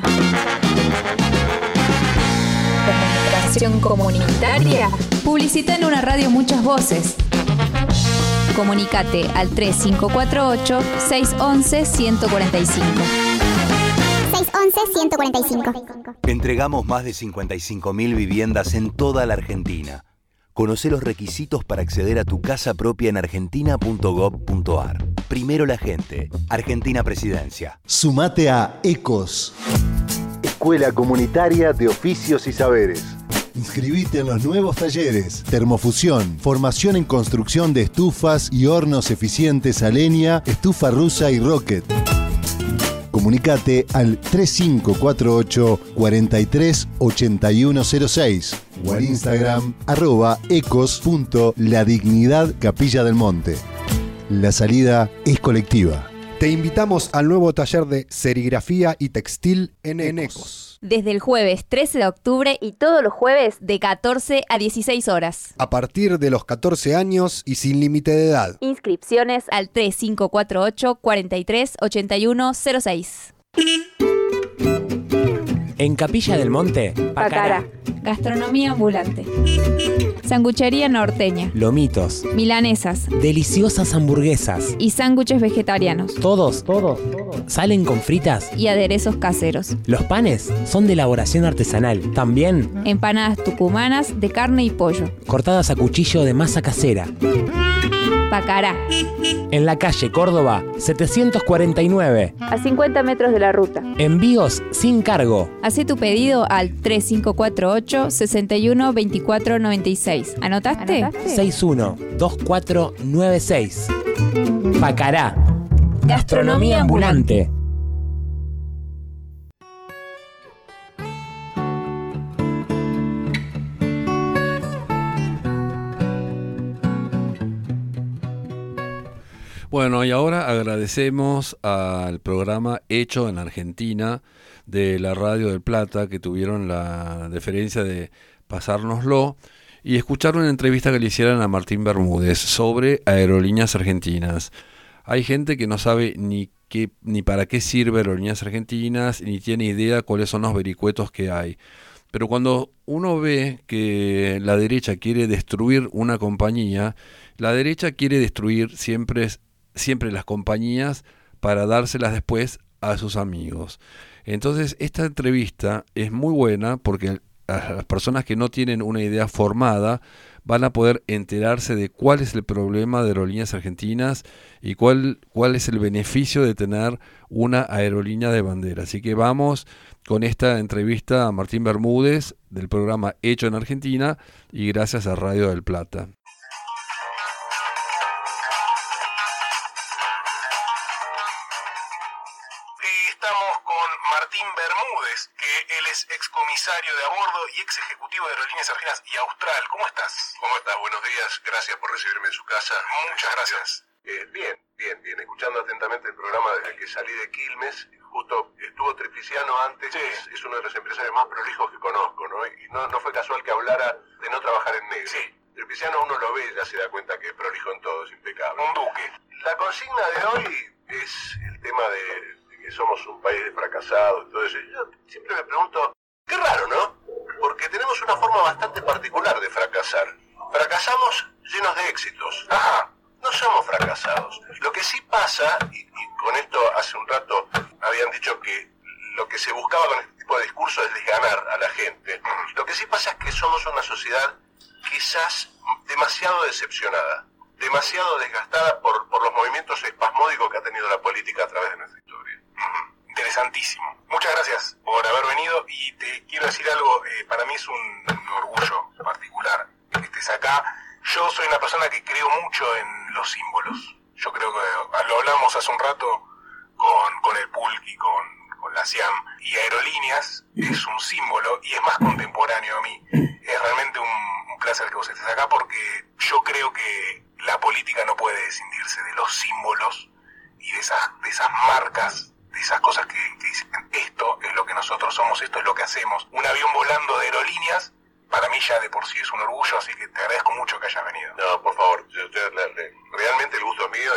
¿Comunicación comunitaria? Publicita en una radio muchas voces. Comunicate al 3548-611-145. 611-145. Entregamos más de 55.000 viviendas en toda la Argentina. Conocé los requisitos para acceder a tu casa propia en argentina.gov.ar. Primero la gente. Argentina Presidencia. Sumate a ECOS, Escuela Comunitaria de Oficios y Saberes. Inscribite en los nuevos talleres: termofusión, formación en construcción de estufas y hornos eficientes a leña, estufa rusa y rocket. Comunicate al 3548-438106 o al Instagram @ecos.ladignidad Capilla del Monte. La salida es colectiva. Te invitamos al nuevo taller de serigrafía y textil en ECOS. Desde el jueves 13 de octubre y todos los jueves de 14 a 16 horas. A partir de los 14 años y sin límite de edad. Inscripciones al 3548-438106. En Capilla del Monte, Pacara. Gastronomía ambulante. Sanguchería norteña. Lomitos, Milanesas. deliciosas hamburguesas. Y sándwiches vegetarianos. Todos salen con fritas. Y aderezos caseros. Los panes son de elaboración artesanal. También Empanadas tucumanas de carne y pollo. cortadas a cuchillo de masa casera. Pacará. En la calle Córdoba 749. A 50 metros de la ruta. Envíos sin cargo. Hacé tu pedido al 3548-612496. ¿Anotaste? 612496. Pacará. Gastronomía ambulante. Bueno, y ahora agradecemos al programa Hecho en Argentina de la Radio del Plata, que tuvieron la deferencia de pasárnoslo y escuchar una entrevista que le hicieron a Martín Bermúdez sobre Aerolíneas Argentinas. Hay gente que no sabe ni para qué sirve Aerolíneas Argentinas, ni tiene idea cuáles son los vericuetos que hay. Pero cuando uno ve que la derecha quiere destruir una compañía, la derecha quiere destruir siempre las compañías para dárselas después a sus amigos. Entonces esta entrevista es muy buena porque a las personas que no tienen una idea formada van a poder enterarse de cuál es el problema de Aerolíneas Argentinas y cuál es el beneficio de tener una aerolínea de bandera. Así que vamos con esta entrevista a Martín Bermúdez del programa Hecho en Argentina y gracias a Radio del Plata. Excomisario de a bordo y ex ejecutivo de Aerolíneas Argentinas y Austral. ¿Cómo estás? ¿Cómo estás? Buenos días. Gracias por recibirme en su casa. Muchas gracias. Bien. Escuchando atentamente el programa desde que salí de Quilmes. Justo estuvo Tripliciano antes. Sí. Es uno de los empresarios más prolijos que conozco, ¿no? Y no fue casual que hablara de no trabajar en negro. Sí. Tripliciano uno lo ve y ya se da cuenta que es prolijo en todo, es impecable. Un duque. La consigna de hoy es el tema de que somos un país de fracasados y todo eso. Yo siempre me una forma bastante particular de fracasar. Fracasamos llenos de éxitos. Ajá. No somos fracasados. Lo que sí pasa, y con esto hace un rato habían dicho que lo que se buscaba con este tipo de discurso es desganar a la gente. Lo que sí pasa es que somos una sociedad quizás demasiado decepcionada, demasiado desgastada por los movimientos espasmódicos que ha tenido la política a través de nuestra historia. Interesantísimo. Muchas gracias por haber venido y te quiero decir algo, para mí es un orgullo particular que estés acá. Yo soy una persona que creo mucho en los símbolos. Yo creo que lo hablamos hace un rato con el Pulqui, con la SIAM, y Aerolíneas es un símbolo y es más contemporáneo a mí. Es realmente un placer que vos estés acá porque yo creo que la política no puede escindirse de los símbolos y de esas marcas, de esas cosas que dicen esto es lo que nosotros somos, esto es lo que hacemos. Un avión volando de Aerolíneas para mí ya de por sí es un orgullo, así que te agradezco mucho que hayas venido. No, por favor, realmente el gusto es mío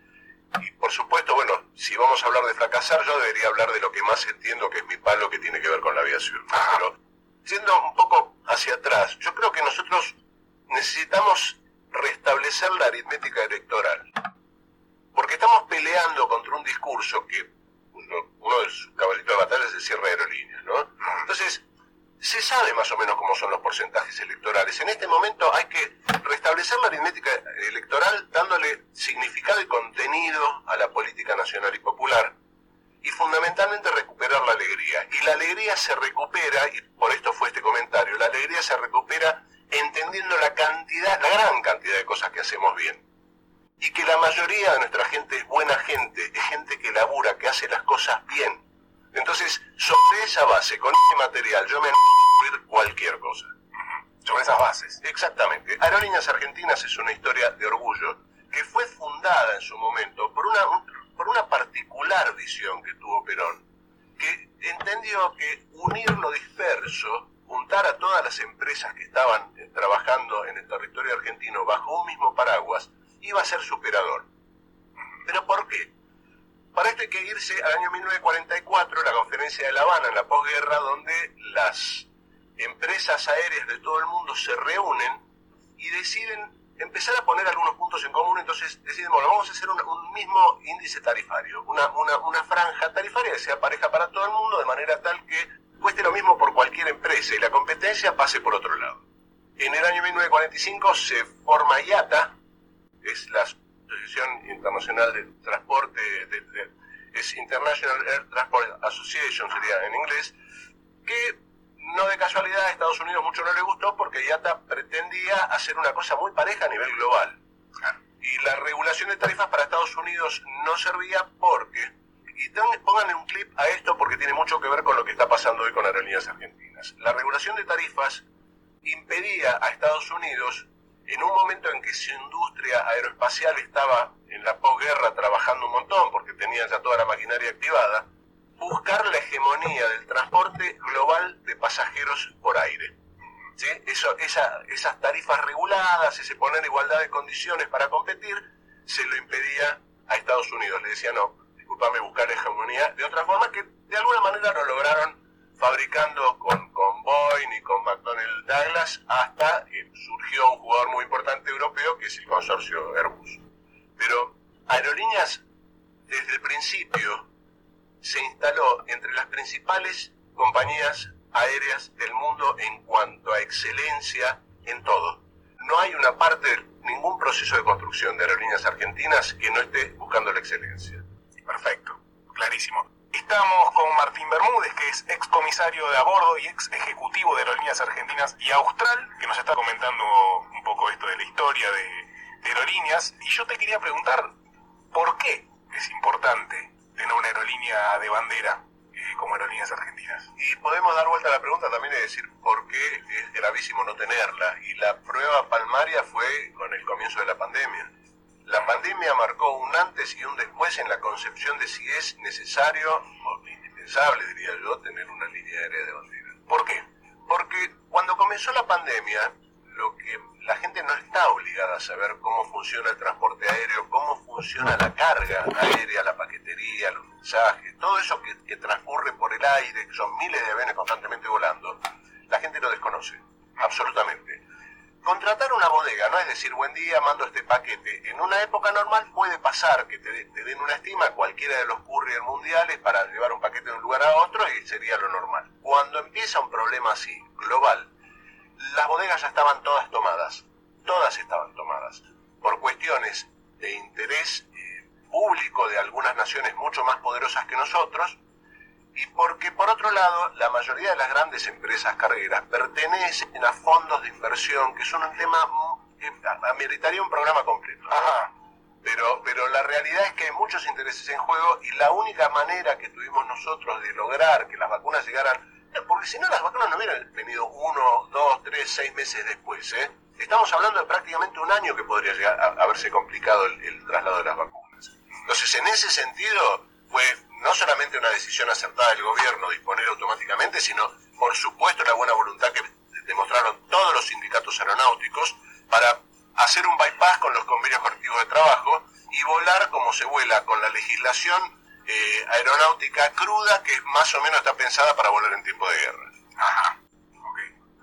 y por supuesto, bueno, si vamos a hablar de fracasar, yo debería hablar de lo que más entiendo que es mi palo, que tiene que ver con la aviación. Pero yendo un poco hacia atrás, yo creo que nosotros necesitamos restablecer la aritmética electoral, porque estamos peleando contra un discurso que uno de sus caballitos de batalla es el cierre de Aerolíneas, ¿no? Entonces, se sabe más o menos cómo son los porcentajes electorales. En este momento hay que restablecer la aritmética electoral dándole significado y contenido a la política nacional y popular y fundamentalmente recuperar la alegría. Y la alegría se recupera, y por esto fue este comentario, la alegría se recupera entendiendo la gran cantidad de cosas que hacemos bien. Y que la mayoría de nuestra gente es buena gente, es gente que labura, que hace las cosas bien. Entonces, sobre esa base, con este material, yo me animo a construir cualquier cosa. Sobre esas bases. Exactamente. Aerolíneas Argentinas es una historia de orgullo que fue fundada en su momento por una particular visión que tuvo Perón, que entendió que unir lo disperso, juntar a todas las empresas que estaban trabajando en el territorio argentino bajo un mismo paraguas, iba a ser superador. ¿Pero por qué? Para esto hay que irse al año 1944, la Conferencia de La Habana, en la posguerra, donde las empresas aéreas de todo el mundo se reúnen y deciden empezar a poner algunos puntos en común. Entonces deciden, bueno, vamos a hacer un mismo índice tarifario, una franja tarifaria que sea pareja para todo el mundo, de manera tal que cueste lo mismo por cualquier empresa y la competencia pase por otro lado. En el año 1945 se forma IATA, es la Asociación Internacional de Transporte, es International Air Transport Association, sería en inglés, que no de casualidad a Estados Unidos mucho no le gustó porque IATA pretendía hacer una cosa muy pareja a nivel global. Y la regulación de tarifas para Estados Unidos no servía porque, y pónganle un clip a esto porque tiene mucho que ver con lo que está pasando hoy con Aerolíneas Argentinas. La regulación de tarifas impedía a Estados Unidos, en un momento en que su industria aeroespacial estaba en la posguerra trabajando un montón porque tenían ya toda la maquinaria activada, buscar la hegemonía del transporte global de pasajeros por aire. ¿Sí? Esas tarifas reguladas, ese poner igualdad de condiciones para competir, se lo impedía a Estados Unidos. Le decía, no, discúlpame, buscar hegemonía de otra forma, que de alguna manera lo lograron fabricando con Boeing y con McDonnell Douglas, hasta que surgió un jugador muy importante europeo que es el consorcio Airbus. Pero Aerolíneas desde el principio se instaló entre las principales compañías aéreas del mundo en cuanto a excelencia en todo. No hay una parte de ningún proceso de construcción de Aerolíneas Argentinas que no esté buscando la excelencia. Perfecto, clarísimo. Estamos con Martín Bermúdez, que es ex comisario de a bordo y ex ejecutivo de Aerolíneas Argentinas y Austral, que nos está comentando un poco esto de la historia de Aerolíneas. Y yo te quería preguntar, ¿por qué es importante tener una aerolínea de bandera como Aerolíneas Argentinas? Y podemos dar vuelta a la pregunta también y decir por qué es gravísimo no tenerla. Y la prueba palmaria fue con el comienzo de la pandemia. La pandemia marcó un antes y un después en la concepción de si es necesario o indispensable, diría yo, tener una línea aérea de bandera. ¿Por qué? Porque cuando comenzó la pandemia, lo que la gente no está obligada a saber cómo funciona el transporte aéreo, cómo funciona la carga aérea, la paquetería, los mensajes, todo eso que transcurre por el aire, que son miles de aviones constantemente volando, la gente lo desconoce. absolutamente. Contratar una bodega, no es decir, buen día, mando este paquete. En una época normal puede pasar que te den una estima a cualquiera de los courier mundiales para llevar un paquete de un lugar a otro y sería lo normal. Cuando empieza un problema así, global, las bodegas ya estaban todas tomadas por cuestiones de interés público de algunas naciones mucho más poderosas que nosotros, y porque por otro lado la mayoría de las grandes empresas cargueras pertenecen a fondos de inversión, que son un tema que ameritaría un programa completo. Ajá. Pero la realidad es que hay muchos intereses en juego, y la única manera que tuvimos nosotros de lograr que las vacunas llegaran, porque si no las vacunas no hubieran venido 1, 2, 3, 6 meses después, estamos hablando de prácticamente un año que podría llegar a haberse complicado el traslado de las vacunas. Entonces, en ese sentido, fue no solamente una decisión acertada del gobierno disponer automáticamente, sino, por supuesto, la buena voluntad que demostraron todos los sindicatos aeronáuticos para hacer un bypass con los convenios colectivos de trabajo y volar como se vuela con la legislación aeronáutica cruda, que más o menos está pensada para volar en tiempo de guerra. Ajá, ok.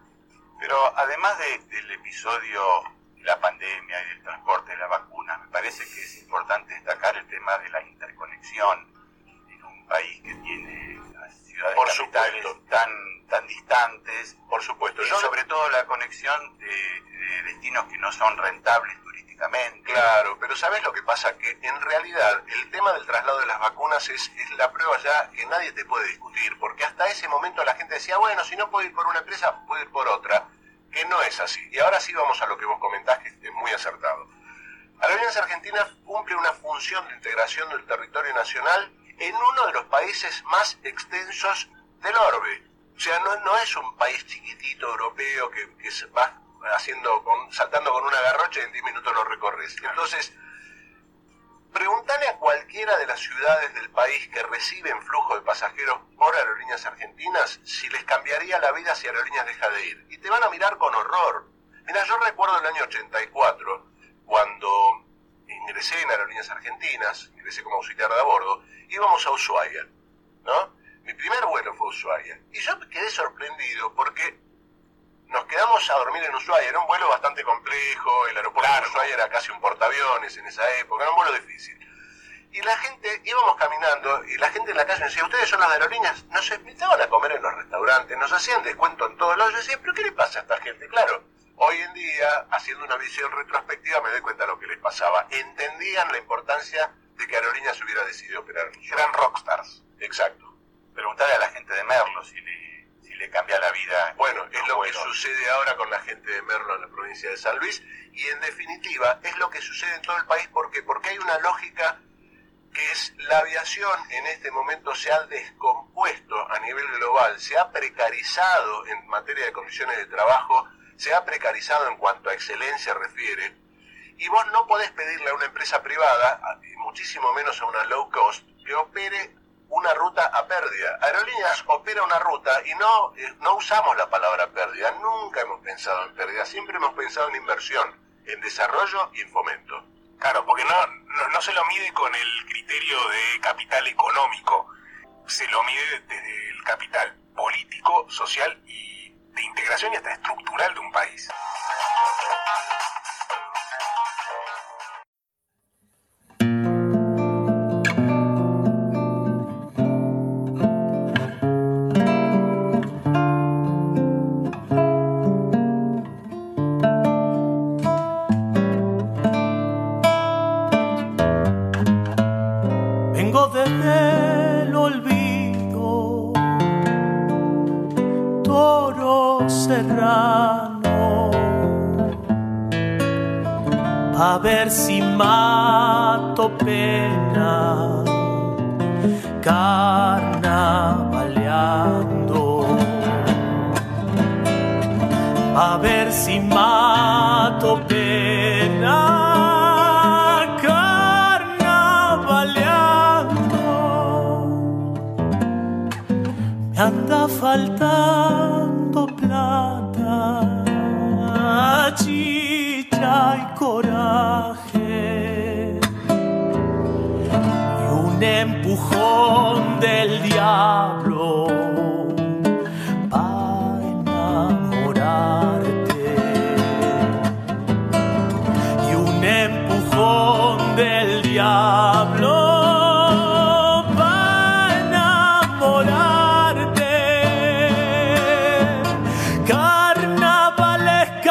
Pero además del episodio de la pandemia y del transporte de la vacuna, me parece que es importante destacar el tema de la interconexión en un país que tiene las ciudades capitales tan distantes. Por supuesto. Y sobre todo la conexión de destinos que no son rentables turísticamente. Claro, pero ¿sabes lo que pasa? Que en realidad el tema del traslado de las vacunas es la prueba ya que nadie te puede discutir, porque hasta ese momento la gente decía, bueno, si no puedo ir por una empresa, puedo ir por otra, que no es así. Y ahora sí vamos a lo que vos comentás, que es muy acertado. Aerolíneas Argentinas cumple una función de integración del territorio nacional en uno de los países más extensos del orbe. O sea, no es un país chiquitito europeo que se va saltando con una garrocha y en 10 minutos lo recorres. Entonces, preguntale a cualquiera de las ciudades del país que reciben flujo de pasajeros por Aerolíneas Argentinas si les cambiaría la vida si Aerolíneas deja de ir. Y te van a mirar con horror. Mira, yo recuerdo el año 84, cuando ingresé en Aerolíneas Argentinas, ingresé como auxiliar de a bordo, íbamos a Ushuaia, ¿no? Mi primer vuelo fue a Ushuaia. Y yo me quedé sorprendido porque nos quedamos a dormir en Ushuaia. Era un vuelo bastante complejo, el aeropuerto de Ushuaia era casi un portaaviones en esa época, era un vuelo difícil. Y la gente, íbamos caminando, y la gente en la calle nos decía, ¿ustedes son las de Aerolíneas? Nos invitaban a comer en los restaurantes, nos hacían descuento en todos lados. Yo decía, ¿pero qué le pasa a esta gente? Claro, hoy en día, haciendo una visión retrospectiva, me doy cuenta de lo que les pasaba. Entendían la importancia de que Aerolíneas hubiera decidido operar. Eran rockstars. Exacto. Preguntarle a la gente de Merlo si le cambia la vida. Bueno, es lo que sucede ahora con la gente de Merlo en la provincia de San Luis, y en definitiva es lo que sucede en todo el país. ¿Por qué? Porque hay una lógica que es la aviación en este momento se ha descompuesto a nivel global, se ha precarizado en materia de condiciones de trabajo, se ha precarizado en cuanto a excelencia refiere, y vos no podés pedirle a una empresa privada, y muchísimo menos a una low cost, que opere una ruta a pérdida. Aerolíneas opera una ruta y no usamos la palabra pérdida, nunca hemos pensado en pérdida, siempre hemos pensado en inversión, en desarrollo y en fomento. Claro, porque no se lo mide con el criterio de capital económico, se lo mide desde el capital político, social y de integración y hasta estructural de un país. Desde el olvido, toro serrano, a ver si mato pena, carnavaleando, a ver si mato pena. Me anda faltando plata, chicha y coraje, y un empujón del diablo para enamorarte.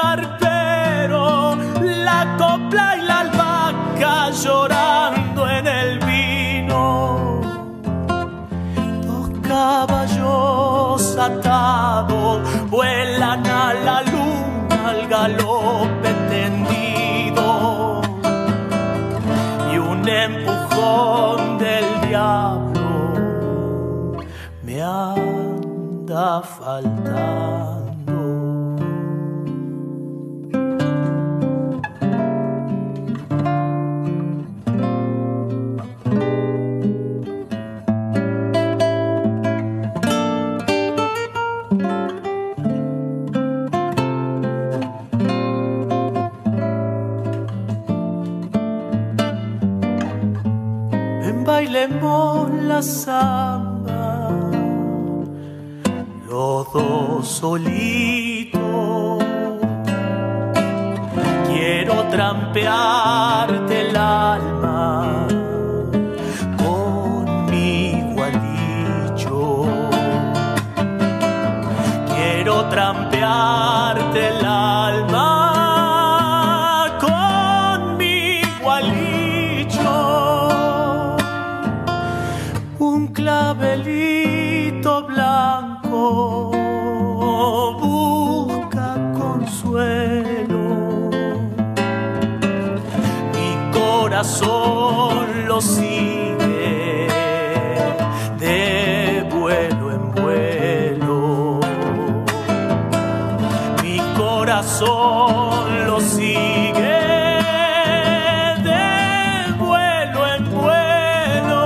carpero, la copla y la albahaca llorando en el vino. Dos caballos atados vuelan a la luna al galope tendido, y un empujón del diablo me anda faltando. Bailemos la samba, los dos solitos. Quiero trampearte el alma con mi gualicho. Quiero trampearte el alma con mi gualicho. Un clavelito blanco busca consuelo. Mi corazón lo sigue de vuelo en vuelo. Mi corazón lo sigue de vuelo en vuelo.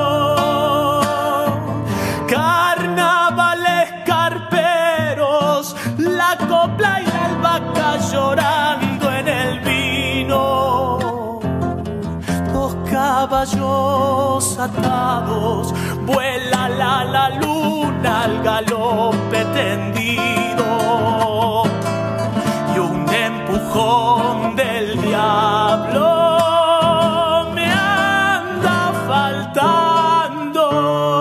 Carnavales carperos, la copla y la albahaca llorando en el vino. Dos caballos atados, vuela la luna al galope tendido, y un empujón del diablo me anda faltando.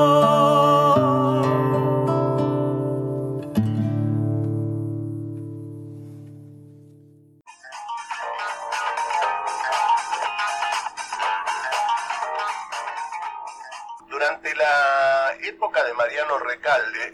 Durante la época de Mariano Recalde,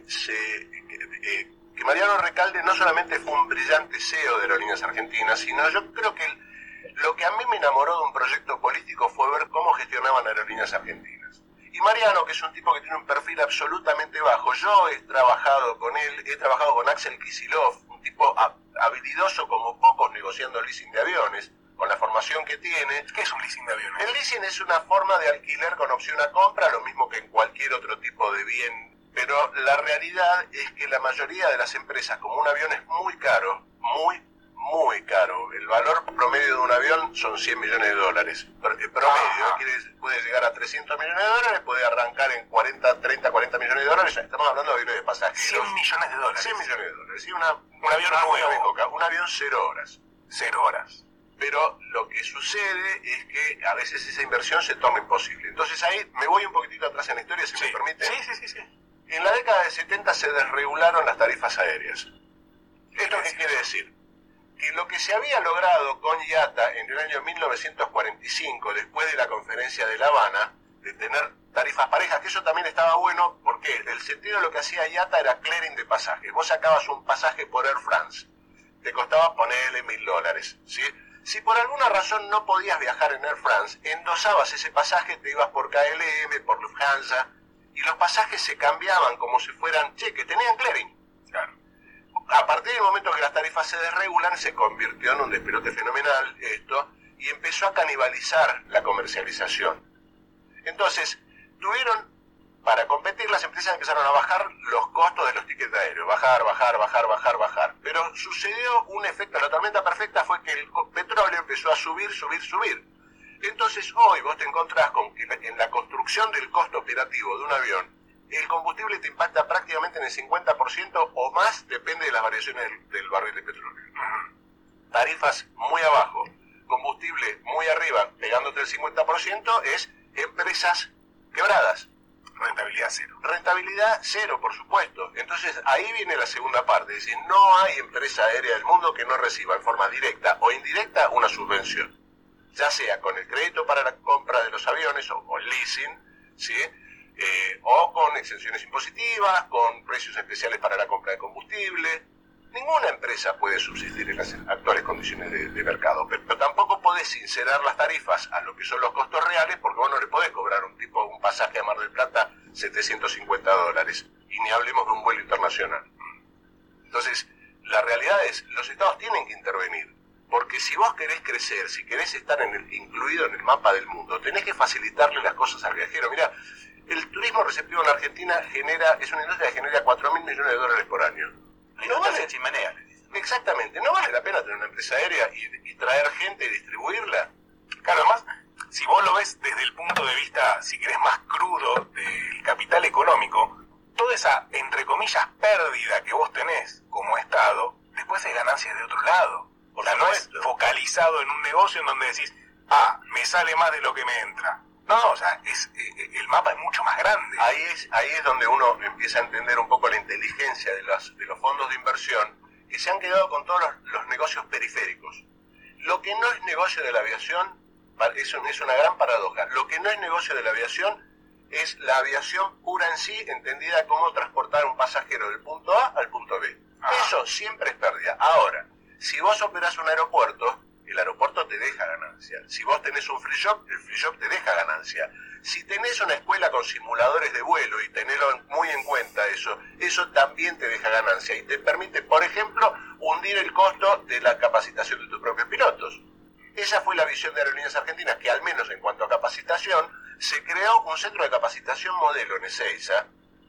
que Mariano Recalde no solamente fue un brillante CEO de Aerolíneas Argentinas, sino yo creo que lo que a mí me enamoró de un proyecto político fue ver cómo gestionaban Aerolíneas Argentinas. Y Mariano, que es un tipo que tiene un perfil absolutamente bajo, yo he trabajado con él, he trabajado con Axel Kicillof, un tipo habilidoso como pocos negociando leasing de aviones, con la formación que tiene. ¿Qué es un leasing de aviones? El leasing es una forma de alquiler con opción a compra, lo mismo que en cualquier otro tipo de bien. Pero la realidad es que la mayoría de las empresas, como un avión es muy caro, muy caro. El valor promedio de un avión son $100 millones. Promedio, puede llegar a $300 millones, puede arrancar en 30, 40 millones de dólares. Estamos hablando de aviones de pasajeros. $100 millones. $100 millones. Sí, un avión nuevo. Un avión 0 horas. 0 horas. Pero lo que sucede es que a veces esa inversión se torna imposible. Entonces ahí me voy un poquitito atrás en la historia, si me permite. Sí. En la década de 70 se desregularon las tarifas aéreas. ¿Esto qué quiere decir? Que lo que se había logrado con IATA en el año 1945, después de la conferencia de La Habana, de tener tarifas parejas, que eso también estaba bueno, porque el sentido de lo que hacía IATA era clearing de pasajes. Vos sacabas un pasaje por Air France, te costaba ponerle $1.000, ¿sí? Si por alguna razón no podías viajar en Air France, endosabas ese pasaje, te ibas por KLM, por Lufthansa, y los pasajes se cambiaban como si fueran cheques, tenían clearing. Claro. A partir del momento que las tarifas se desregulan, se convirtió en un despelote fenomenal esto, y empezó a canibalizar la comercialización. Entonces, para competir, las empresas empezaron a bajar los costos de los tickets aéreos, bajar. Pero sucedió un efecto, la tormenta perfecta fue que el petróleo empezó a subir. Entonces hoy vos te encontrás con que en la construcción del costo operativo de un avión, el combustible te impacta prácticamente en el 50% o más, depende de las variaciones del barril de petróleo. Tarifas muy abajo, combustible muy arriba, pegándote el 50%, es empresas quebradas. rentabilidad cero. Rentabilidad cero, por supuesto. Entonces ahí viene la segunda parte, es decir, no hay empresa aérea del mundo que no reciba en forma directa o indirecta una subvención, ya sea con el crédito para la compra de los aviones o leasing, ¿sí? O con exenciones impositivas, con precios especiales para la compra de combustible. Ninguna empresa puede subsistir en las actuales condiciones de mercado, pero tampoco podés sincerar las tarifas a lo que son los costos reales, porque vos no le podés cobrar a un pasaje a Mar del Plata $750, y ni hablemos de un vuelo internacional. Entonces, la realidad es, los estados tienen que intervenir, porque si vos querés crecer, si querés estar incluido en el mapa del mundo, tenés que facilitarle las cosas al viajero. Mirá, el turismo receptivo en la Argentina es una industria que genera $4.000 millones por año. No vale chimenea, le dicen. Exactamente, no vale la pena tener una empresa aérea y traer gente y distribuirla. Claro, además, si vos lo ves desde el punto de vista, si querés, más crudo del capital económico, toda esa, entre comillas, pérdida que vos tenés como Estado, después es ganancia de otro lado. O sea, no es focalizado en un negocio en donde decís, me sale más de lo que me entra. No, o sea, el mapa es mucho más grande. Ahí es donde uno empieza a entender un poco la inteligencia de los fondos de inversión, que se han quedado con todos los negocios periféricos. Lo que no es negocio de la aviación, es una gran paradoja. Lo que no es negocio de la aviación es la aviación pura en sí, entendida como transportar un pasajero del punto A al punto B. Eso siempre es pérdida. Ahora, si vos operás un aeropuerto, el aeropuerto te deja ganancia. Si vos tenés un free shop, el free shop te deja ganancia. Si tenés una escuela con simuladores de vuelo y tenerlo muy en cuenta eso también te deja ganancia y te permite, por ejemplo, hundir el costo de la capacitación de tus propios pilotos. Esa fue la visión de Aerolíneas Argentinas, que al menos en cuanto a capacitación, se creó un centro de capacitación modelo en Ezeiza,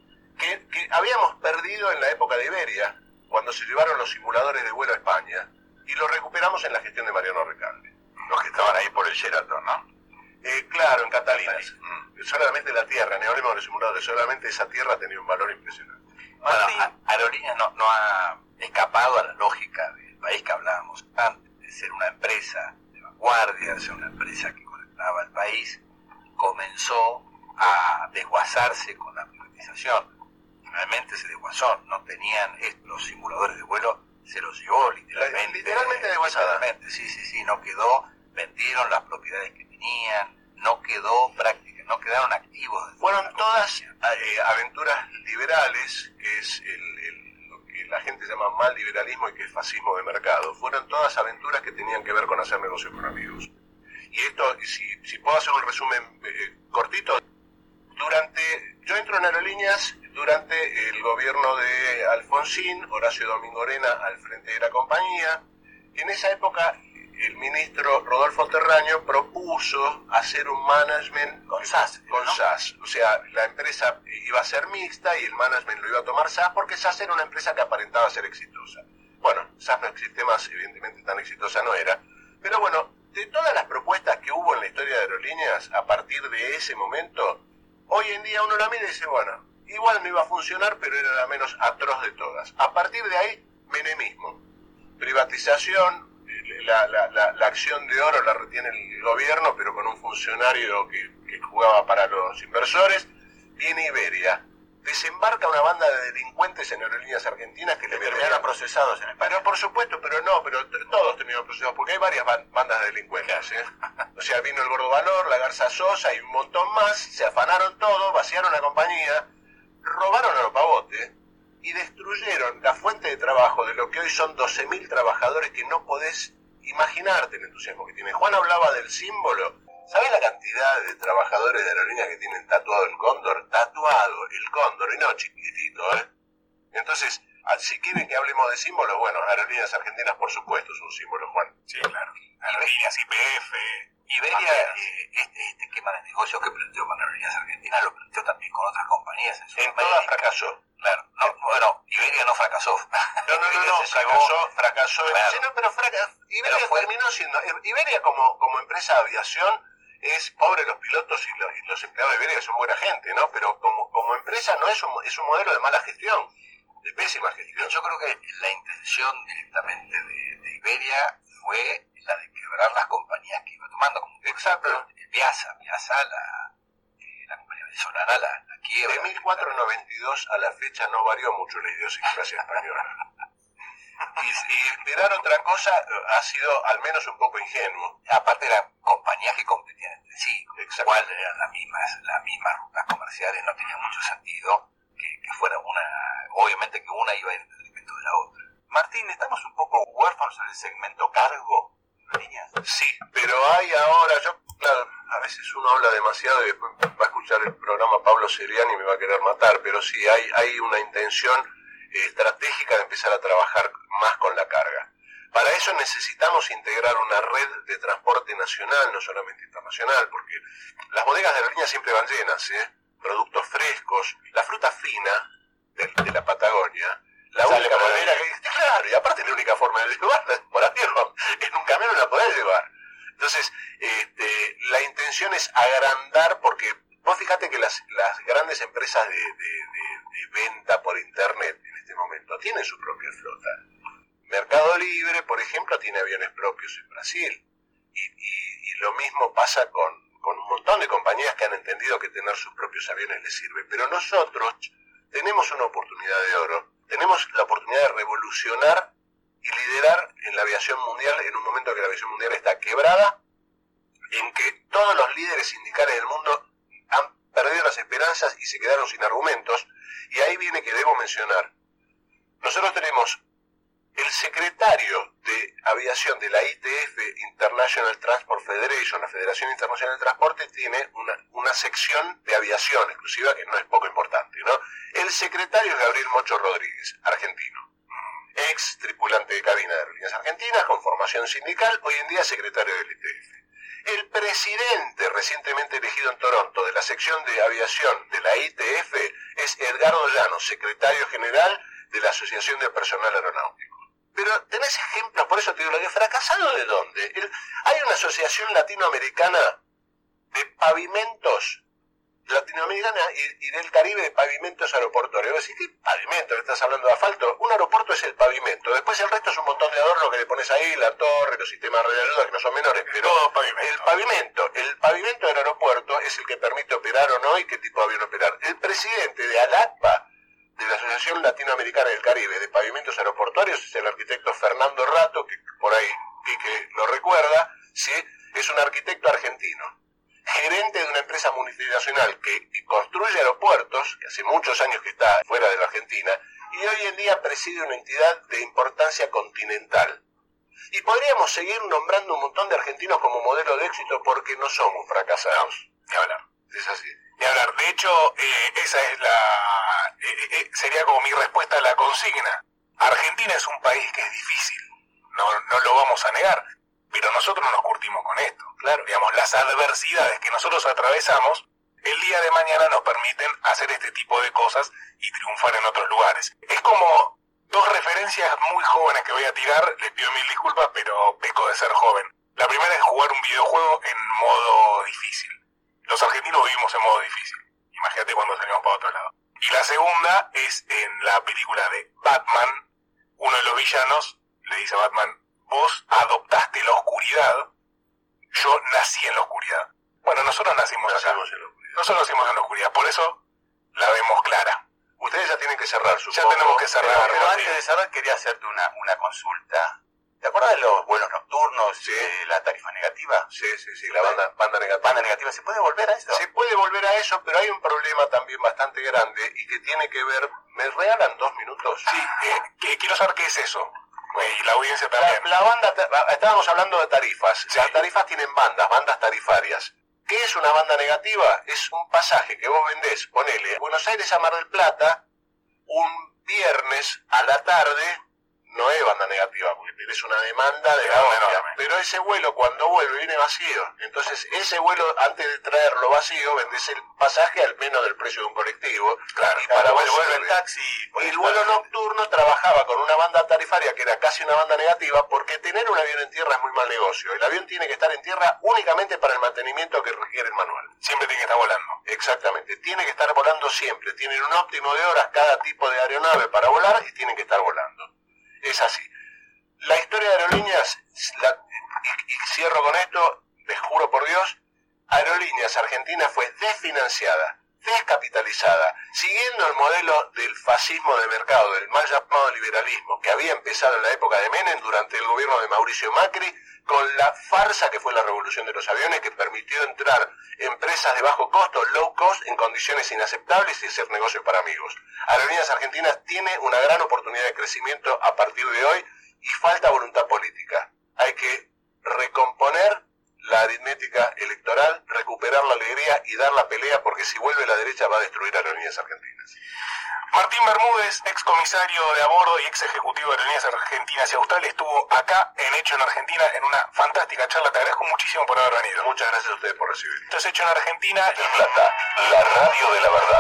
que habíamos perdido en la época de Iberia, cuando se llevaron los simuladores de vuelo a España, y lo recuperamos en la gestión de Mariano Recalde. Los que estaban ahí por el Sheraton, ¿no? Claro, en Catalinas. Solamente la tierra, ni hablemos de los simuladores, solamente esa tierra tenía un valor impresionante. Bueno, Aerolíneas no ha escapado a la lógica del país que hablábamos antes, de ser una empresa de vanguardia, de ser una empresa que conectaba al país, comenzó a desguazarse con la privatización. Realmente se desguazó, no tenían los simuladores de vuelo, se los llevó literalmente desguazada. Sí, no quedó, vendieron las propiedades que tenían, no quedó práctica, no quedaron activos. Fueron todas aventuras liberales, que es lo que la gente llama mal liberalismo y que es fascismo de mercado. Fueron todas aventuras que tenían que ver con hacer negocios con amigos. Y esto, si puedo hacer un resumen cortito, yo entro en Aerolíneas durante el gobierno de Alfonsín, Horacio Domingorena al frente de la compañía. En esa época el ministro Rodolfo Terraño propuso hacer un management con SAS, o sea, la empresa iba a ser mixta y el management lo iba a tomar SAS, porque SAS era una empresa que aparentaba ser exitosa. Bueno, SAS no existe más, evidentemente tan exitosa no era, pero bueno, de todas las propuestas que hubo en la historia de Aerolíneas a partir de ese momento, hoy en día uno la mira y dice, bueno, igual no iba a funcionar, pero era la menos atroz de todas. A partir de ahí, menemismo, privatización, la acción de oro la retiene el gobierno, pero con un funcionario que jugaba para los inversores. Viene Iberia, desembarca una banda de delincuentes en Aerolíneas Argentinas que le terminaron procesados en el país. Pero por supuesto, pero todos terminaron procesados, porque hay varias bandas de delincuentes, ¿eh? O sea, vino el Gordo Valor, la Garza Sosa y un montón más, se afanaron todo, vaciaron la compañía, robaron a los pavotes y destruyeron la fuente de trabajo de lo que hoy son 12.000 trabajadores que no podés imaginarte el entusiasmo que tienen. Juan hablaba del símbolo. ¿Sabés la cantidad de trabajadores de Aerolíneas que tienen tatuado el cóndor? Tatuado el cóndor, y no chiquitito, ¿eh? Entonces, si quieren que hablemos de símbolos, bueno, Aerolíneas Argentinas, por supuesto, es un símbolo, Juan. Sí, claro. Aerolíneas, YPF. Iberia, este esquema de negocio que planteó con Aerolíneas Argentinas, lo planteó también con otras compañías. En todas fracasó. Claro. Bueno, Iberia no fracasó. No, fracasó. Claro. Sí, no, pero Iberia terminó siendo... Iberia como empresa de aviación es pobre los pilotos y los empleados de Iberia, que son buena gente, ¿no? Pero como empresa no es un modelo de mala gestión, de pésima gestión. Yo creo que la intención directamente de Iberia fue la de quebrar las compañías que iba tomando, como exacto. Viasa, la compañía venezolana la quiebra. De 1492 a la fecha no varió mucho la idiosincrasia española. Y esperar otra cosa ha sido al menos un poco ingenuo. Aparte eran compañías que competían entre sí, igual eran las mismas rutas comerciales, no tenía mucho sentido que fuera una, obviamente que una iba a ir en detrimento de la otra. Martín, ¿estamos un poco huérfanos en el segmento cargo? Niñas. Sí, pero hay ahora, claro, a veces uno habla demasiado y después va a escuchar el programa Pablo Seriani y me va a querer matar, pero sí, hay una intención estratégica de empezar a trabajar más con la carga. Para eso necesitamos integrar una red de transporte nacional, no solamente internacional, porque las bodegas de aerolíneas siempre van llenas, productos frescos, la fruta fina de la Patagonia, la única manera que... Claro, y aparte la única forma de llevarla es por avión, en un camión no la podés llevar. Entonces, la intención es agrandar, porque vos fíjate que las grandes empresas de venta por internet en este momento tienen su propia flota. Mercado Libre, por ejemplo, tiene aviones propios en Brasil. Y lo mismo pasa con un montón de compañías que han entendido que tener sus propios aviones les sirve. Pero nosotros tenemos una oportunidad de oro. Tenemos la oportunidad de revolucionar y liderar en la aviación mundial en un momento que la aviación mundial está quebrada, en que todos los líderes sindicales del mundo han perdido las esperanzas y se quedaron sin argumentos. Y ahí viene que debo mencionar. Nosotros tenemos el secretario de aviación de la ITF, International Transport Federation, la Federación Internacional de Transporte, tiene una sección de aviación exclusiva que no es poco importante, ¿no? El secretario es Gabriel Mocho Rodríguez, argentino, ex tripulante de cabina de Aerolíneas Argentinas, con formación sindical, hoy en día secretario del ITF. El presidente recientemente elegido en Toronto de la sección de aviación de la ITF es Edgardo Llanos, secretario general de la Asociación de Personal Aeronáutico. Pero tenés ejemplos, por eso te digo, ¿lo que fracasado de dónde? Hay una asociación latinoamericana de pavimentos, latinoamericana y del Caribe, de pavimentos aeroportuarios. Vos decís, ¿qué pavimento? ¿Le estás hablando de asfalto? Un aeropuerto es el pavimento, después el resto es un montón de adorno que le pones ahí, la torre, los sistemas de ayuda que no son menores, pero el pavimento del aeropuerto es el que permite operar o no y qué tipo de avión operar. El presidente de ALACPA, de la Asociación Latinoamericana del Caribe de Pavimentos Aeroportuarios, es el arquitecto Fernando Rato, que por ahí que lo recuerda, ¿sí? Es un arquitecto argentino, gerente de una empresa multinacional que construye aeropuertos, que hace muchos años que está fuera de la Argentina, y hoy en día preside una entidad de importancia continental. Y podríamos seguir nombrando un montón de argentinos como modelo de éxito porque no somos fracasados. Ni hablar. Es así. Ni hablar. De hecho, esa es sería como mi respuesta a la consigna. Argentina es un país que es difícil, no lo vamos a negar, pero nosotros nos curtimos con esto. Claro, digamos, las adversidades que nosotros atravesamos, el día de mañana nos permiten hacer este tipo de cosas y triunfar en otros lugares. Es como dos referencias muy jóvenes que voy a tirar, les pido mil disculpas, pero peco de ser joven. La primera es jugar un videojuego en modo difícil. Los argentinos vivimos en modo difícil. Imagínate cuando salimos para otro lado. Y la segunda es en la película de Batman. Uno de los villanos le dice a Batman, vos adoptaste la oscuridad, yo nací en la oscuridad. Bueno, nosotros nacimos acá. Nosotros nacimos en la oscuridad, por eso la vemos clara. Ustedes ya tienen que cerrar, supongo. Ya tenemos que cerrar. Pero antes de cerrar quería hacerte una consulta. ¿Te acuerdas de los vuelos nocturnos, la tarifa negativa? Sí, la banda negativa. ¿Banda negativa? ¿Se puede volver a eso? Se puede volver a eso, pero hay un problema también bastante grande y que tiene que ver... ¿Me regalan 2 minutos? Sí, quiero saber qué es eso. Y la audiencia también. La banda, estábamos hablando de tarifas. Sí. Las tarifas tienen bandas tarifarias. ¿Qué es una banda negativa? Es un pasaje que vos vendés, ponele, Buenos Aires a Mar del Plata, un viernes a la tarde... No es banda negativa, porque tenés una demanda de la hostia. Pero ese vuelo cuando vuelve viene vacío. Entonces ese vuelo, antes de traerlo vacío, vendés el pasaje al menos del precio de un colectivo. Claro, y para vuelve el taxi. Y el vuelo nocturno trabajaba con una banda tarifaria que era casi una banda negativa, porque tener un avión en tierra es muy mal negocio. El avión tiene que estar en tierra únicamente para el mantenimiento que requiere el manual. Siempre tiene que estar volando. Exactamente, tiene que estar volando siempre. Tienen un óptimo de horas cada tipo de aeronave para volar y tienen que estar volando. Es así. La historia de Aerolíneas, y cierro con esto, les juro por Dios, Aerolíneas Argentina fue desfinanciada descapitalizada, siguiendo el modelo del fascismo de mercado, del mal llamado liberalismo, que había empezado en la época de Menem durante el gobierno de Mauricio Macri, con la farsa que fue la revolución de los aviones, que permitió entrar empresas de bajo costo, low cost, en condiciones inaceptables y hacer negocios para amigos. Aerolíneas Argentinas tiene una gran oportunidad de crecimiento a partir de hoy y falta voluntad política. Hay que recomponer la aritmética electoral, recuperar la alegría y dar la pelea, porque si vuelve la derecha va a destruir a Aerolíneas Argentinas. Martín Bermúdez, ex comisario de a bordo y ex ejecutivo de Aerolíneas Argentinas y Austral, estuvo acá en Hecho en Argentina en una fantástica charla. Te agradezco muchísimo por haber venido. Muchas gracias a ustedes por recibir. Esto es Hecho en Argentina. El Plata, la radio de la verdad.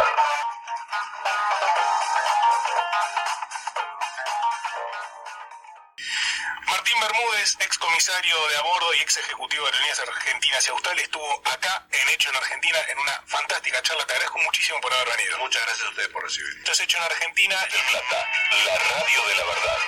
Martín Bermúdez, ex comisario de a bordo y ex ejecutivo de Aerolíneas Argentinas y Austral, estuvo acá en Hecho en Argentina en una fantástica charla. Te agradezco muchísimo por haber venido. Muchas gracias a ustedes por recibir. Esto es Hecho en Argentina. El Plata, la radio de la verdad.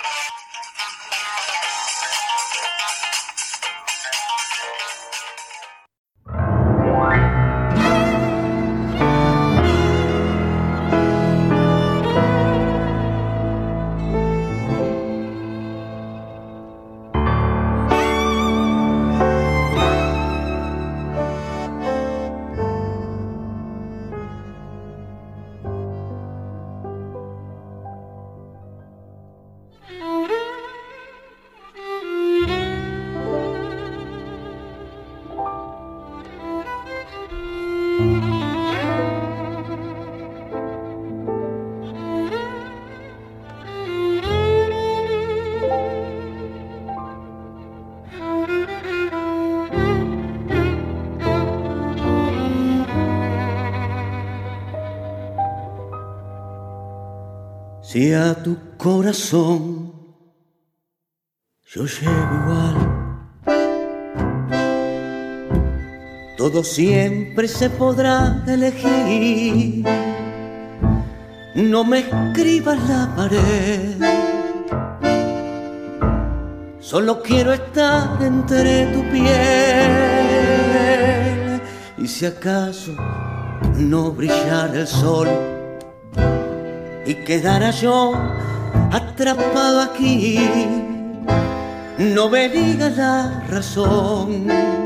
Si a tu corazón yo llego igual, todo siempre se podrá elegir. No me escribas la pared, solo quiero estar entre tu piel. Y si acaso no brillara el sol y quedara yo atrapado aquí, no me digas la razón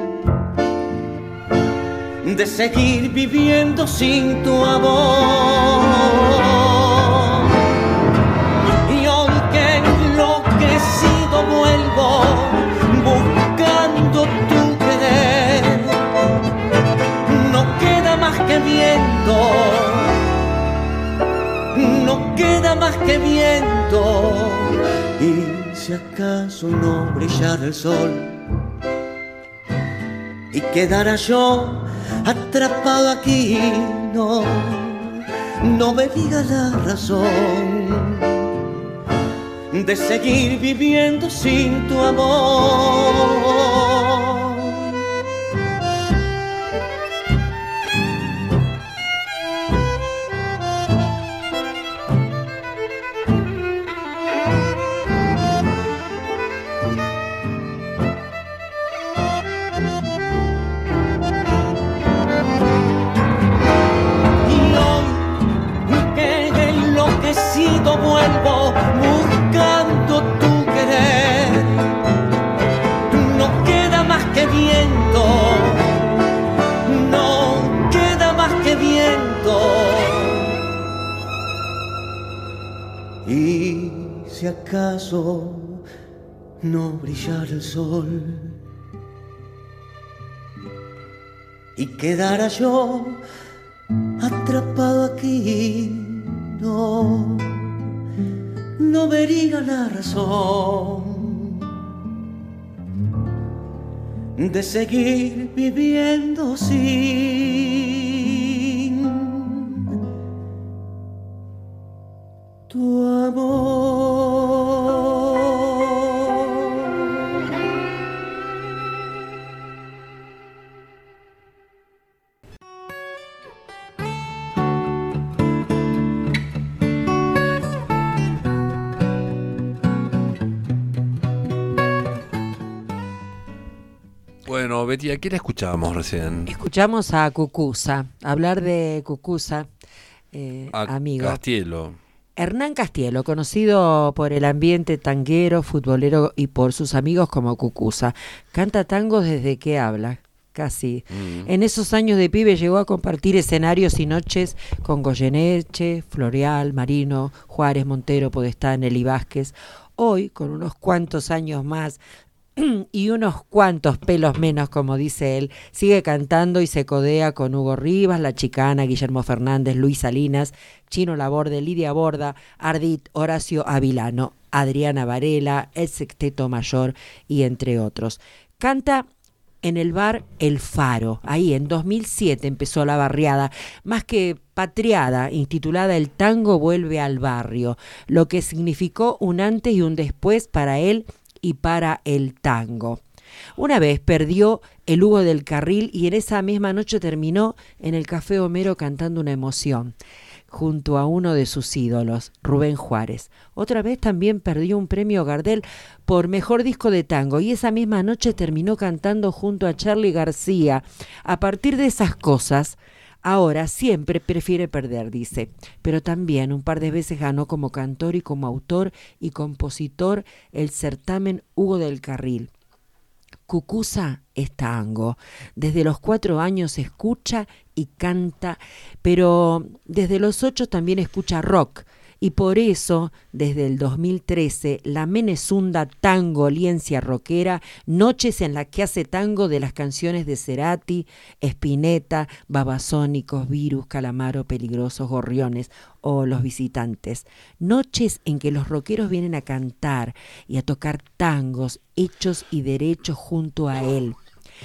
de seguir viviendo sin tu amor. Y hoy que enloquecido vuelvo buscando tu querer, no queda más que viento, no queda más que viento. Y si acaso no brillara el sol y quedara yo atrapado aquí, no me digas la razón de seguir viviendo sin tu amor. Vuelvo buscando tu querer, no queda más que viento, no queda más que viento. Y si acaso no brillara el sol y quedara yo atrapado aquí, no vería la razón de seguir viviendo sin tu amor. Bueno, Betty, ¿a quién escuchábamos recién? Escuchamos a Cucuza, hablar de Cucuza, amigo. Castielo. Hernán Castielo, conocido por el ambiente tanguero, futbolero y por sus amigos como Cucuza. Canta tangos desde que habla, casi. En esos años de pibe llegó a compartir escenarios y noches con Goyeneche, Floreal, Marino, Juárez, Montero, Podestá, Nelly Vázquez. Hoy, con unos cuantos años más y unos cuantos pelos menos, como dice él, sigue cantando y se codea con Hugo Rivas, La Chicana, Guillermo Fernández, Luis Salinas, Chino Laborde, Lidia Borda, Ardit, Horacio Avilano, Adriana Varela, el Sexteto Mayor y entre otros. Canta en el bar El Faro. Ahí en 2007 empezó la barriada, más que patriada, intitulada El Tango Vuelve al Barrio, lo que significó un antes y un después para él y para el tango. Una vez perdió el Hugo del Carril y en esa misma noche terminó en el Café Homero cantando una emoción, junto a uno de sus ídolos, Rubén Juárez. Otra vez también perdió un premio Gardel por mejor disco de tango y esa misma noche terminó cantando junto a Charly García. A partir de esas cosas, ahora siempre prefiere perder, dice, pero también un par de veces ganó como cantor y como autor y compositor el certamen Hugo del Carril. Cucuza es tango. Desde los 4 años escucha y canta, pero desde los 8 también escucha rock. Y por eso, desde el 2013, la Menezunda Tangoliencia Rockera, noches en las que hace tango de las canciones de Cerati, Spinetta, Babasónicos, Virus, Calamaro, Peligrosos, Gorriones o Los Visitantes. Noches en que los rockeros vienen a cantar y a tocar tangos hechos y derechos junto a él.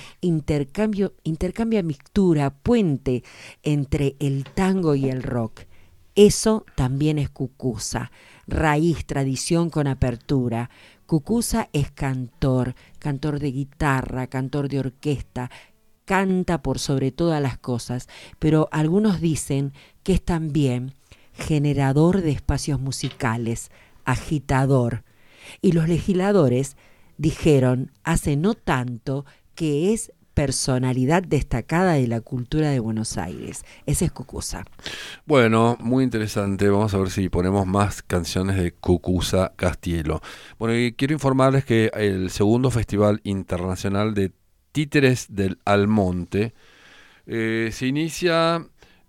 Intercambia mixtura, puente entre el tango y el rock. Eso también es Cucuza, raíz, tradición con apertura. Cucuza es cantor, cantor de guitarra, cantor de orquesta, canta por sobre todas las cosas, pero algunos dicen que es también generador de espacios musicales, agitador. Y los legisladores dijeron hace no tanto que es personalidad destacada de la cultura de Buenos Aires. Ese es Cucuza. Bueno, muy interesante. Vamos a ver si ponemos más canciones de Cucuza Castielo. Bueno, y quiero informarles que el segundo Festival Internacional de Títeres del Almonte se inicia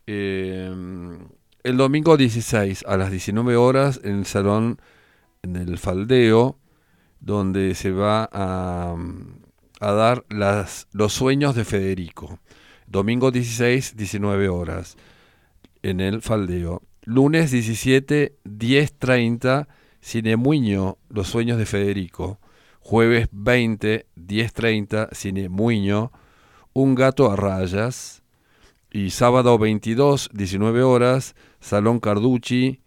el domingo 16 a las 19 horas en el Salón del Faldeo, donde se va a dar los sueños de Federico. Domingo 16, 19 horas, en el Faldeo. Lunes 17, 10:30, Cine Muño, Los sueños de Federico. Jueves 20, 10:30, Cine Muño, Un gato a rayas. Y sábado 22, 19 horas, Salón Carducci,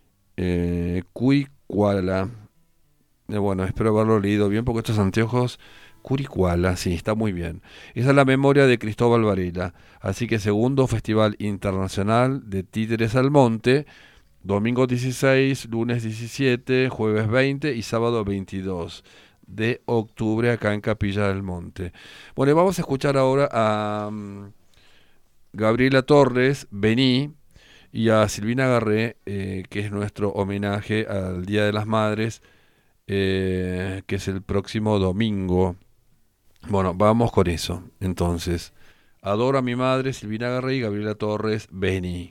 Curicuala. Bueno, espero haberlo leído bien porque estos anteojos... Curicuala, sí, está muy bien. Esa es la memoria de Cristóbal Varela. Así que segundo Festival Internacional de Títeres al Monte, domingo 16, lunes 17, jueves 20 y sábado 22 de octubre acá en Capilla del Monte. Bueno, y vamos a escuchar ahora a Gabriela Torres, Vení, y a Silvina Garré, que es nuestro homenaje al Día de las Madres, que es el próximo domingo. Bueno, vamos con eso. Entonces, Adoro a mi madre, Silvina Garré y Gabriela Torres, Vení.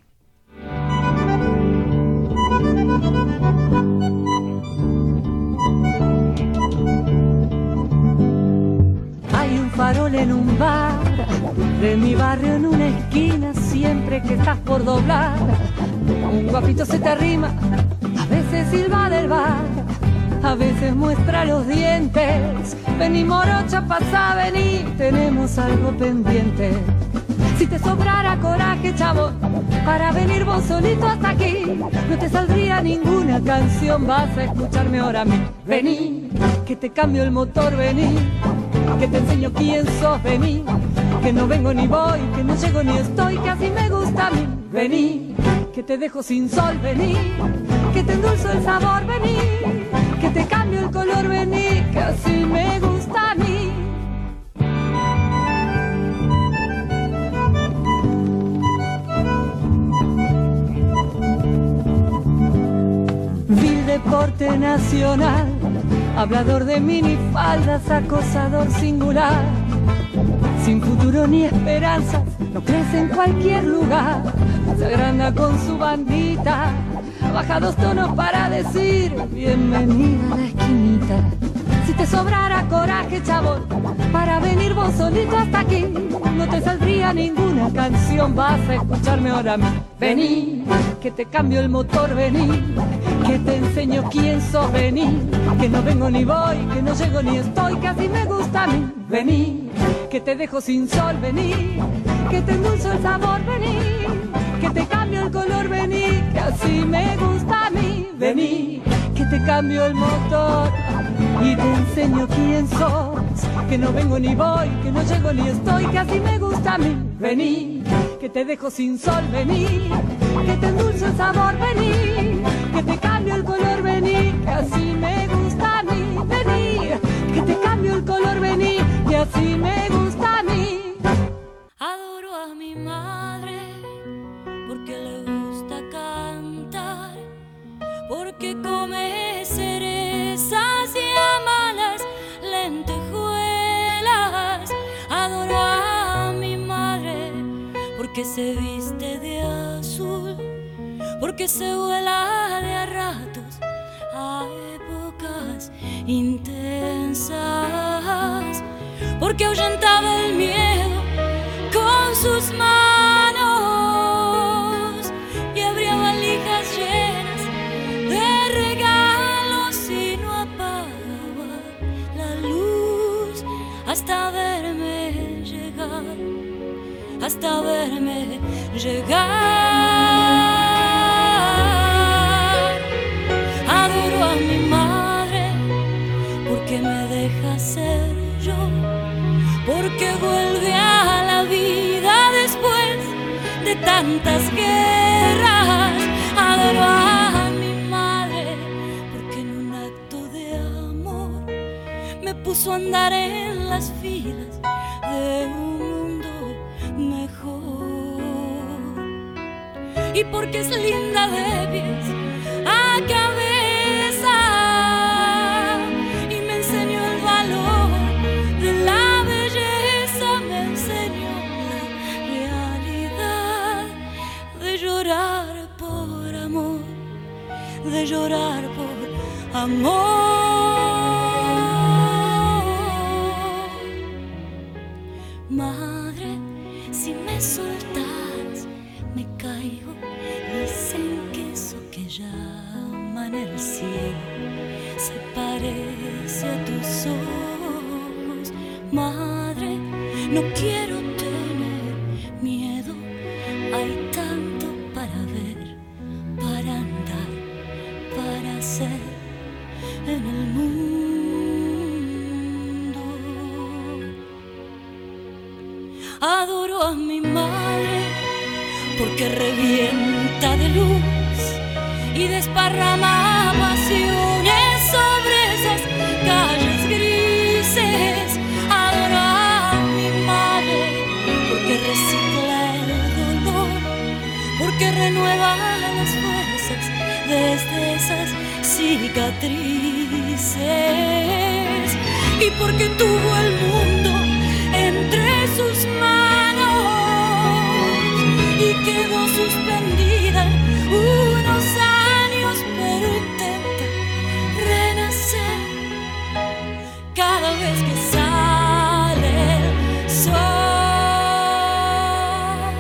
Hay un farol en un bar de mi barrio en una esquina, siempre que estás por doblar, un guapito se te arrima, a veces silba del bar, a veces muestra los dientes. Vení morocha, pasa, vení, tenemos algo pendiente. Si te sobrara coraje, chavo, para venir vos solito hasta aquí, no te saldría ninguna canción, vas a escucharme ahora a mí. Vení, que te cambio el motor, vení, que te enseño quién sos, vení, que no vengo ni voy, que no llego ni estoy, que así me gusta a mí. Vení, que te dejo sin sol, vení, que te endulzo el sabor, vení, que te cambio el color, vení, que así me gusta a mí. nacional, hablador de minifaldas, acosador singular, sin futuro ni esperanzas, no crece en cualquier lugar, se agranda con su bandita, baja 2 tonos para decir bienvenida a la esquinita. Si te sobrara coraje, chabón, para venir vos solito hasta aquí, no te saldría ninguna canción, vas a escucharme ahora a mí. Vení, que te cambio el motor, vení, que te enseño quién sos, vení, que no vengo ni voy, que no llego ni estoy, que así me gusta a mí. Vení, que te dejo sin sol, vení, que te endulzo el sabor, vení, que te cambio el color, vení, que así me gusta a mí. Vení, que te cambio el motor y te enseño quién sos, que no vengo ni voy, que no llego ni estoy, que así me gusta a mí. Vení, que te dejo sin sol, vení, que te endulzo el sabor, vení, que te cambio el color, vení, que así me gusta a mí. Vení, que te cambio el color, vení, que así me gusta a mí. Adoro a mi madre porque le gusta cantar, porque come cerezas y ama las lentejuelas. Adoro a mi madre porque se viste de azul, porque se vuela de a ratos a épocas intensas, porque ahuyentaba el miedo con sus manos y abría valijas llenas de regalos y no apagaba la luz hasta verme llegar, hasta verme llegar. Adoro a mi madre porque me deja ser yo, porque vuelve a la vida después de tantas guerras. Adoro a mi madre porque en un acto de amor me puso a andar en las filas de un mundo mejor, y porque es linda de pies a cabeza y me enseñó el valor de la belleza, me enseñó la realidad de llorar por amor, de llorar por amor. Madre, si me soltas me caigo, dicen que eso que llaman el cielo se parece a tus ojos. Madre, no quiero tener miedo, hay tanto para ver, para andar, para ser en el mundo. Adoro a mi madre porque revienta de luz y desparrama pasiones sobre esas calles grises. Adoro a mi madre porque recicla el dolor, porque renueva las fuerzas desde esas cicatrices, y porque tuvo el mundo entre sus manos y quedó suspendida unos años, pero intenta renacer cada vez que sale el sol.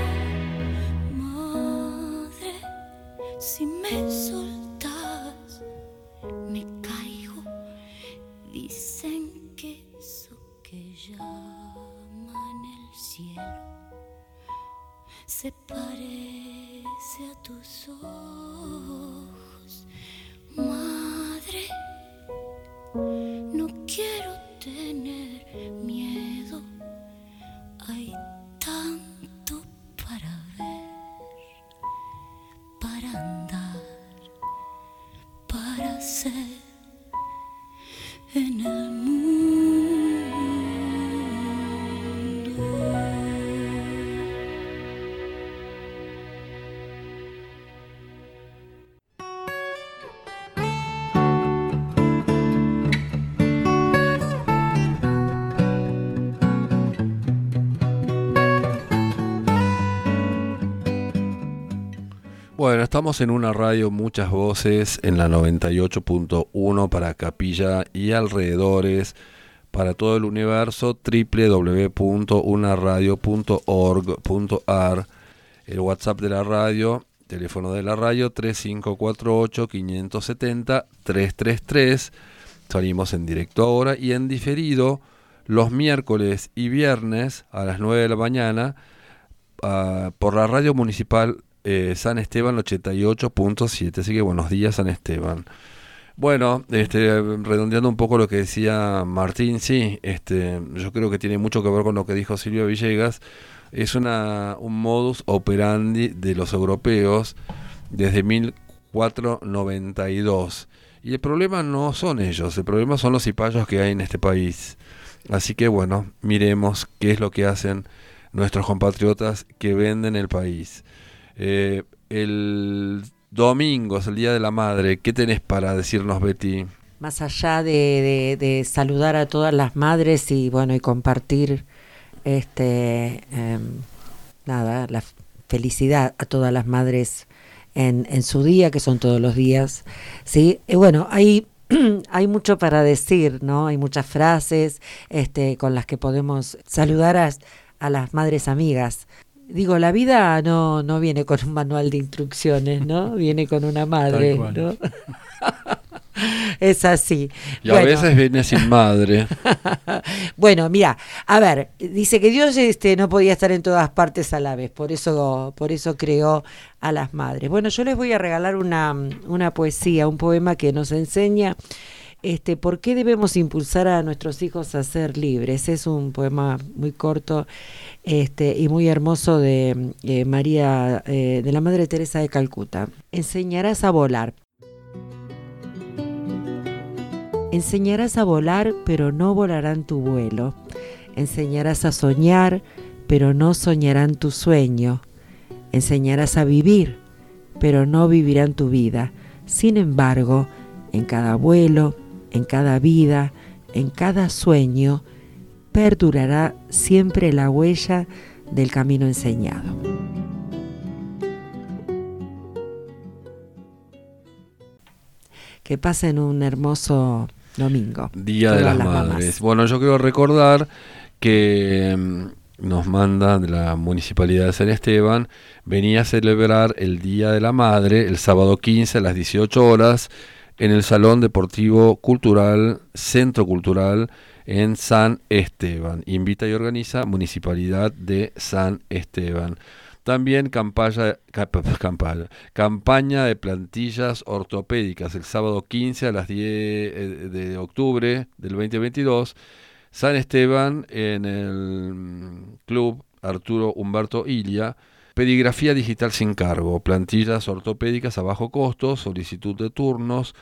Madre, si me soltas me caigo, dicen que eso que llaman el cielo se parece a tus ojos. Madre, no quiero tener miedo, hay tanto para ver, para andar, para ser en el mundo. Bueno, estamos en una radio Muchas Voces en la 98.1 para Capilla y alrededores, para todo el universo, www.unaradio.org.ar. El WhatsApp de la radio, teléfono de la radio 3548-570-333. Salimos en directo ahora y en diferido los miércoles y viernes a las 9 de la mañana por la radio municipal San Esteban 88.7. Así que buenos días, San Esteban. Bueno, redondeando un poco lo que decía Martín, sí, yo creo que tiene mucho que ver con lo que dijo Silvio Villegas. Es un modus operandi de los europeos desde 1492. Y el problema no son ellos, el problema son los cipayos que hay en este país. Así que bueno, miremos qué es lo que hacen nuestros compatriotas que venden el país. El domingo es el Día de la Madre. ¿Qué tenés para decirnos, Betty? Más allá de saludar a todas las madres y bueno, y compartir la felicidad a todas las madres en su día, que son todos los días, ¿sí? Bueno, hay mucho para decir, ¿no? Hay muchas frases con las que podemos saludar a las madres amigas. Digo, la vida no viene con un manual de instrucciones, ¿no? Viene con una madre, ¿no? Es así. Y a veces viene sin madre. Bueno, mira, a ver, dice que Dios no podía estar en todas partes a la vez, por eso creó a las madres. Bueno, yo les voy a regalar una poesía, un poema que nos enseña por qué debemos impulsar a nuestros hijos a ser libres. Es un poema muy corto y muy hermoso de María, de la Madre Teresa de Calcuta. Enseñarás a volar. Enseñarás a volar, pero no volarán tu vuelo. Enseñarás a soñar, pero no soñarán tu sueño. Enseñarás a vivir, pero no vivirán tu vida. Sin embargo, en cada vuelo, en cada vida, en cada sueño, perdurará siempre la huella del camino enseñado. Que pasen un hermoso domingo. Día de las Madres. Mamás. Bueno, yo quiero recordar que nos manda de la Municipalidad de San Esteban, venía a celebrar el Día de la Madre el sábado 15 a las 18 horas en el Salón Deportivo Cultural, Centro Cultural en San Esteban. Invita y organiza Municipalidad de San Esteban. También campaña de plantillas ortopédicas el sábado 15 a las 10 de octubre del 2022. San Esteban en el Club Arturo Humberto Ilia. Pedigrafía digital sin cargo, plantillas ortopédicas a bajo costo, solicitud de turnos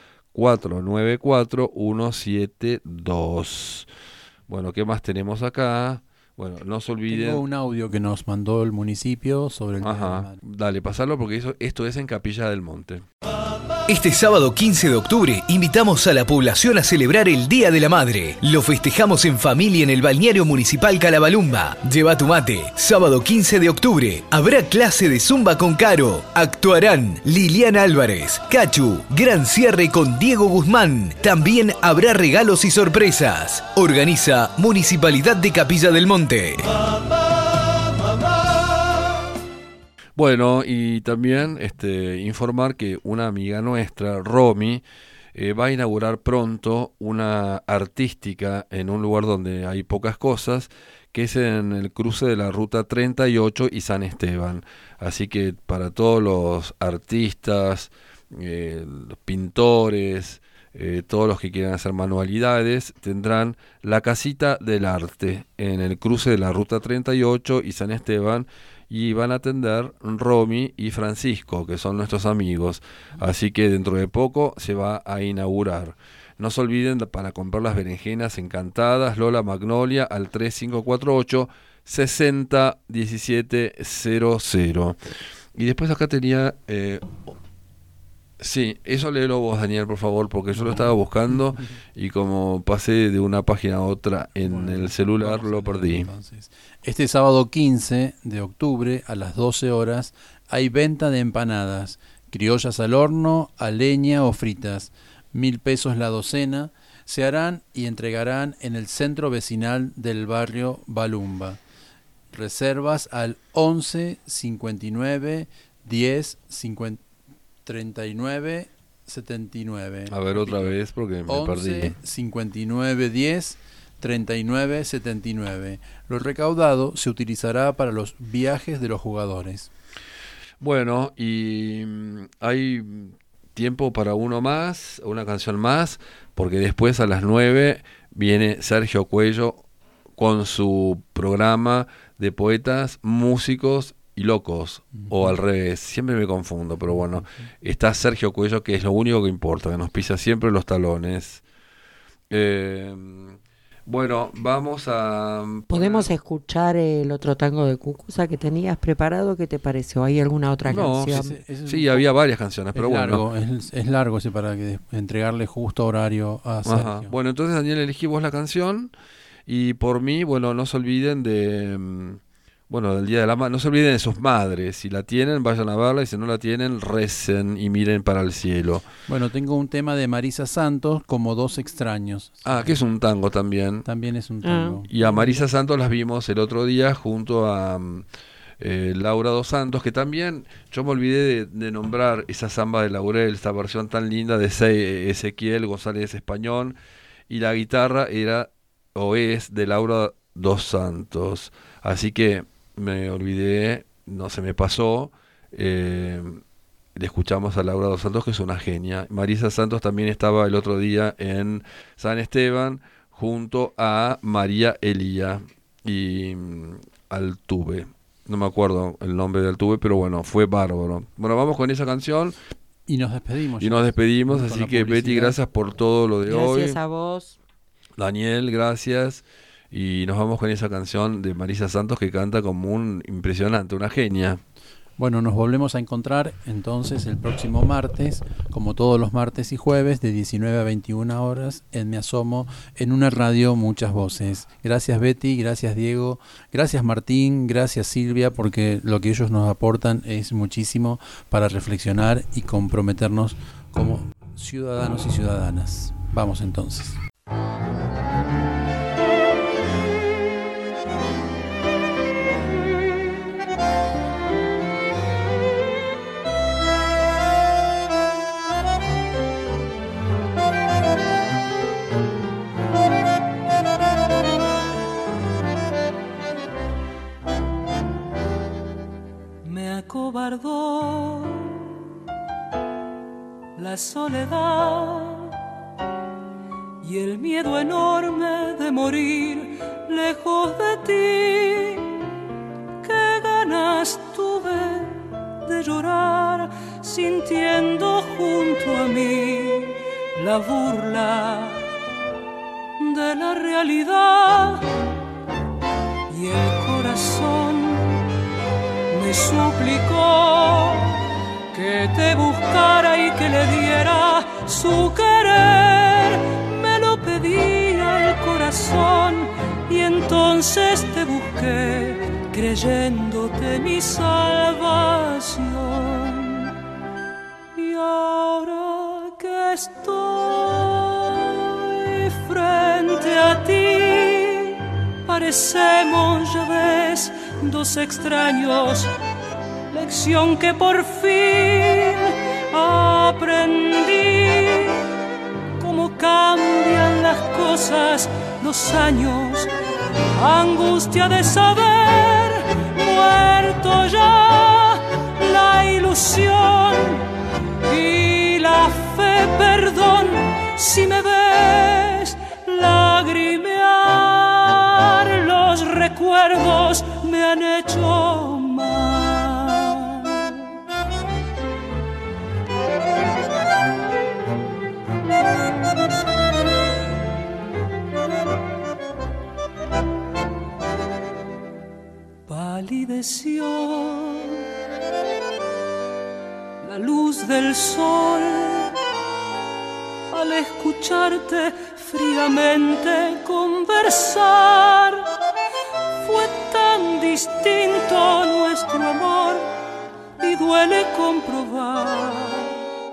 494-172. Bueno, ¿qué más tenemos acá? Bueno, no se olviden. Tengo un audio que nos mandó el municipio sobre el Día de la Madre. Dale, pasarlo porque esto es en Capilla del Monte. Este sábado 15 de octubre invitamos a la población a celebrar el Día de la Madre. Lo festejamos en familia en el balneario municipal Calabalumba. Lleva tu mate. Sábado 15 de octubre habrá clase de zumba con Caro. Actuarán Liliana Álvarez, Cachu, gran cierre con Diego Guzmán. También habrá regalos y sorpresas. Organiza Municipalidad de Capilla del Monte. Bueno, y también informar que una amiga nuestra, Romy, va a inaugurar pronto una artística en un lugar donde hay pocas cosas, que es en el cruce de la Ruta 38 y San Esteban. Así que para todos los artistas, los pintores, todos los que quieran hacer manualidades, tendrán la Casita del Arte en el cruce de la Ruta 38 y San Esteban, y van a atender Romy y Francisco, que son nuestros amigos. Así que dentro de poco se va a inaugurar. No se olviden para comprar las berenjenas encantadas Lola Magnolia al 3548-601700. Y después acá tenía... sí, eso léelo vos, Daniel, por favor, porque yo lo estaba buscando y como pasé de una página a otra en el celular, lo perdí. Entonces, este sábado 15 de octubre a las 12 horas Hay venta de empanadas, criollas al horno, a leña o fritas, 1.000 pesos la docena. Se harán y entregarán en el centro vecinal del barrio Balumba. Reservas al 11 59 10 39 79. A ver otra vez porque me 11 perdí. 59 10 39 79. Lo recaudado se utilizará para los viajes de los jugadores. Bueno, y hay tiempo para uno más, una canción más, porque después a las 9 viene Sergio Cuello con su programa de poetas, músicos y locos, o al revés, siempre me confundo, pero bueno, está Sergio Cuello, que es lo único que importa, que nos pisa siempre los talones. Bueno, vamos a... ¿Podemos escuchar el otro tango de Cucuza que tenías preparado? ¿Qué te pareció? ¿Hay alguna otra canción? Sí, había varias canciones, pero largo, bueno. Es largo ese para entregarle justo horario a Sergio. Ajá. Bueno, entonces Daniel, elegí vos la canción y por mí, bueno, no se olviden de... Bueno, del Día de la Madre, no se olviden de sus madres. Si la tienen, vayan a verla y si no la tienen, recen y miren para el cielo. Bueno, tengo un tema de Marisa Santos, Como dos extraños. Ah, que es un tango también. También es un tango. Y a Marisa Santos las vimos el otro día junto a Laura dos Santos, que también, yo me olvidé de nombrar esa samba de Laurel, esta versión tan linda de Ezequiel González Español, y la guitarra era o es de Laura dos Santos. Así que me olvidé, no se me pasó, le escuchamos a Laura dos Santos, que es una genia. Marisa Santos también estaba el otro día en San Esteban junto a María Elía y Altuve, no me acuerdo el nombre de Altuve, pero bueno, fue bárbaro. Bueno, vamos con esa canción y nos despedimos. Así que Betty, gracias por todo lo de hoy. Gracias a vos. Daniel, gracias. Y nos vamos con esa canción de Marisa Santos que canta como un impresionante, una genia. Bueno, nos volvemos a encontrar entonces el próximo martes, como todos los martes y jueves, de 19 a 21 horas, en Me Asomo, en una radio Muchas Voces. Gracias Betty, gracias Diego, gracias Martín, gracias Silvia, porque lo que ellos nos aportan es muchísimo para reflexionar y comprometernos como ciudadanos y ciudadanas. Vamos entonces. Acobardó la soledad y el miedo enorme de morir lejos de ti. Qué ganas tuve de llorar sintiendo junto a mí la burla de la realidad y el corazón me suplicó que te buscara y que le diera su querer. Me lo pedía el corazón y entonces te busqué, creyéndote mi salvación. Y ahora que estoy frente a ti, parecemos, ya ves, dos extraños, lección que por fin aprendí. Cómo cambian las cosas, los años, angustia de saber, muerto ya la ilusión y la fe, perdón, si me ves lagrimear, los recuerdos me han hecho mal. Palideció la luz del sol al escucharte fríamente conversar. Fue tan distinto nuestro amor y duele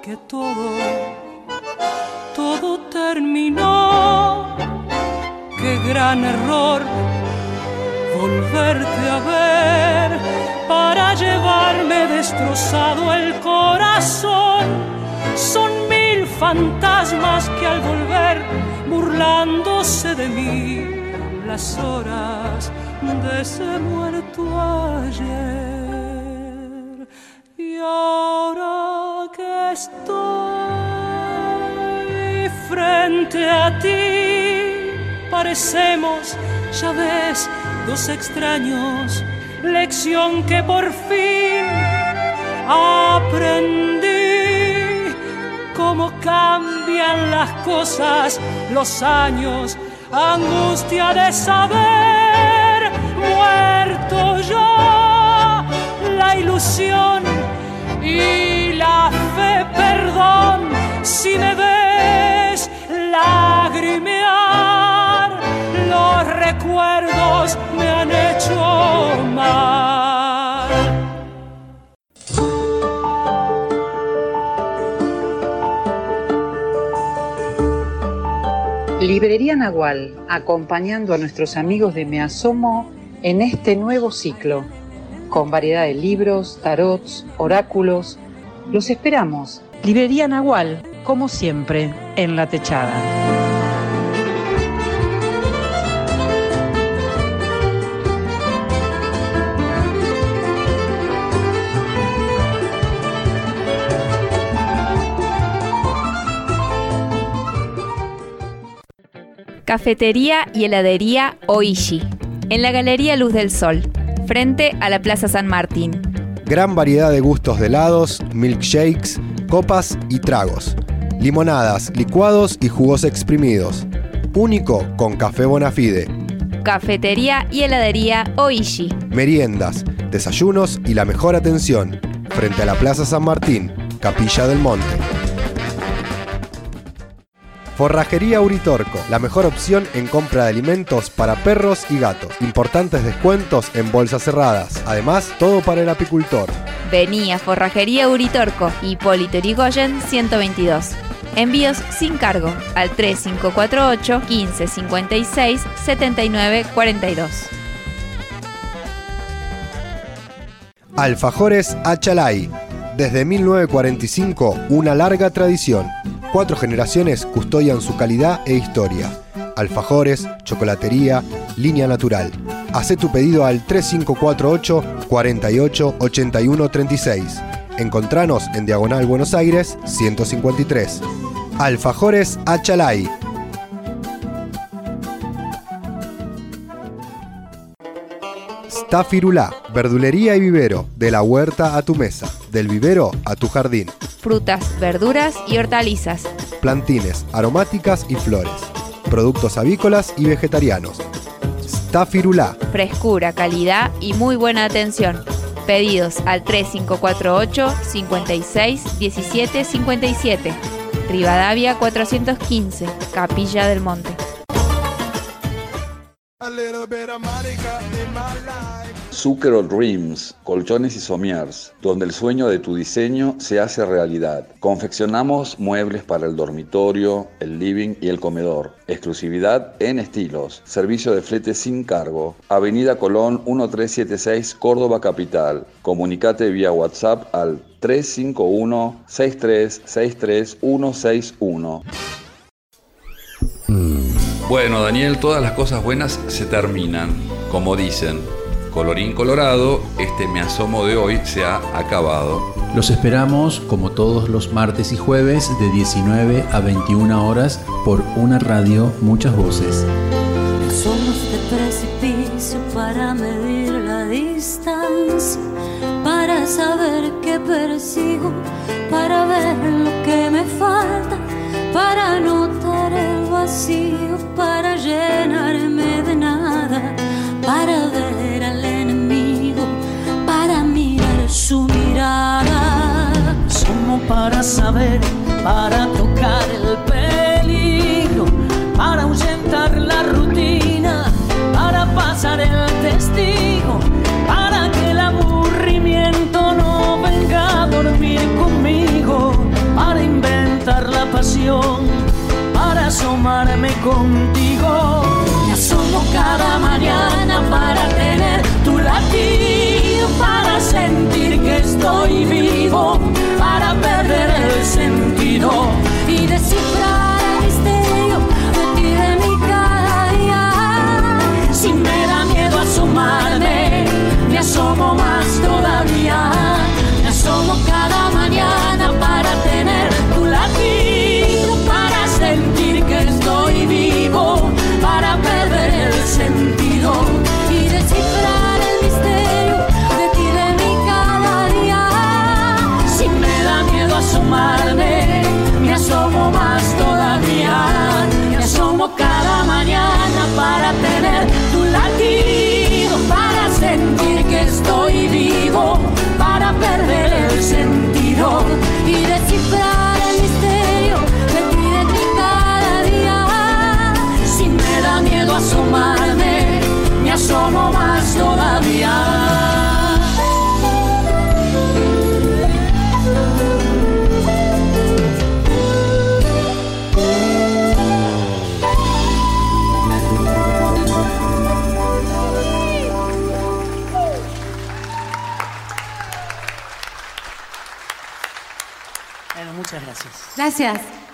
que todo terminó. Qué gran error volverte a ver para llevarme destrozado el corazón. Son 1000 fantasmas que al volver, burlándose de mí, las horas de ese muerto ayer. Y ahora que estoy frente a ti, parecemos, ya ves, dos extraños. Lección que por fin aprendí, cómo cambian las cosas, los años, angustia de saber, muerto yo, la ilusión y la fe, perdón, si me ves lagrimear, los recuerdos me han hecho mal. Librería Nahual, acompañando a nuestros amigos de Me Asomo en este nuevo ciclo, con variedad de libros, tarots, oráculos. Los esperamos. Librería Nahual, como siempre, en La Techada. Cafetería y heladería Oishi, en la Galería Luz del Sol, frente a la Plaza San Martín. Gran variedad de gustos de helados, milkshakes, copas y tragos. Limonadas, licuados y jugos exprimidos. Único con café Bonafide. Cafetería y heladería Oishi. Meriendas, desayunos y la mejor atención. Frente a la Plaza San Martín, Capilla del Monte. Forrajería Uritorco, la mejor opción en compra de alimentos para perros y gatos. Importantes descuentos en bolsas cerradas. Además, todo para el apicultor. Vení a Forrajería Uritorco, Hipólito Yrigoyen 122. Envíos sin cargo al 3548 1556 7942. Alfajores Achalay. Desde 1945, una larga tradición. 4 generaciones custodian su calidad e historia. Alfajores, chocolatería, línea natural. Hacé tu pedido al 3548 48 81 36. Encontranos en Diagonal Buenos Aires 153. Alfajores Achalay. Stafirulá, verdulería y vivero, de la huerta a tu mesa, del vivero a tu jardín. Frutas, verduras y hortalizas. Plantines, aromáticas y flores. Productos avícolas y vegetarianos. Stafirulá. Frescura, calidad y muy buena atención. Pedidos al 3548 56 17 57. Rivadavia 415, Capilla del Monte. Zucchero Dreams, colchones y somiers, donde el sueño de tu diseño se hace realidad. Confeccionamos muebles para el dormitorio, el living y el comedor. Exclusividad en estilos. Servicio de flete sin cargo. Avenida Colón 1376, Córdoba Capital. Comunicate vía WhatsApp al 351 6363 161. Bueno, Daniel, todas las cosas buenas se terminan. Como dicen, colorín colorado, este Me Asomo de hoy se ha acabado. Los esperamos como todos los martes y jueves de 19 a 21 horas por una radio, muchas voces. Somos de precipicio para medir la distancia, para saber qué persigo, para ver lo que me falta, para notar el vacío, para llenarme de nada, para ver al enemigo, para mirar su mirada. Somos para saber, para tocar el peligro, para ahuyentar la rutina, para pasar el testigo, para que el aburrimiento no venga a dormir conmigo, para todavía. Bueno, muchas gracias. Gracias.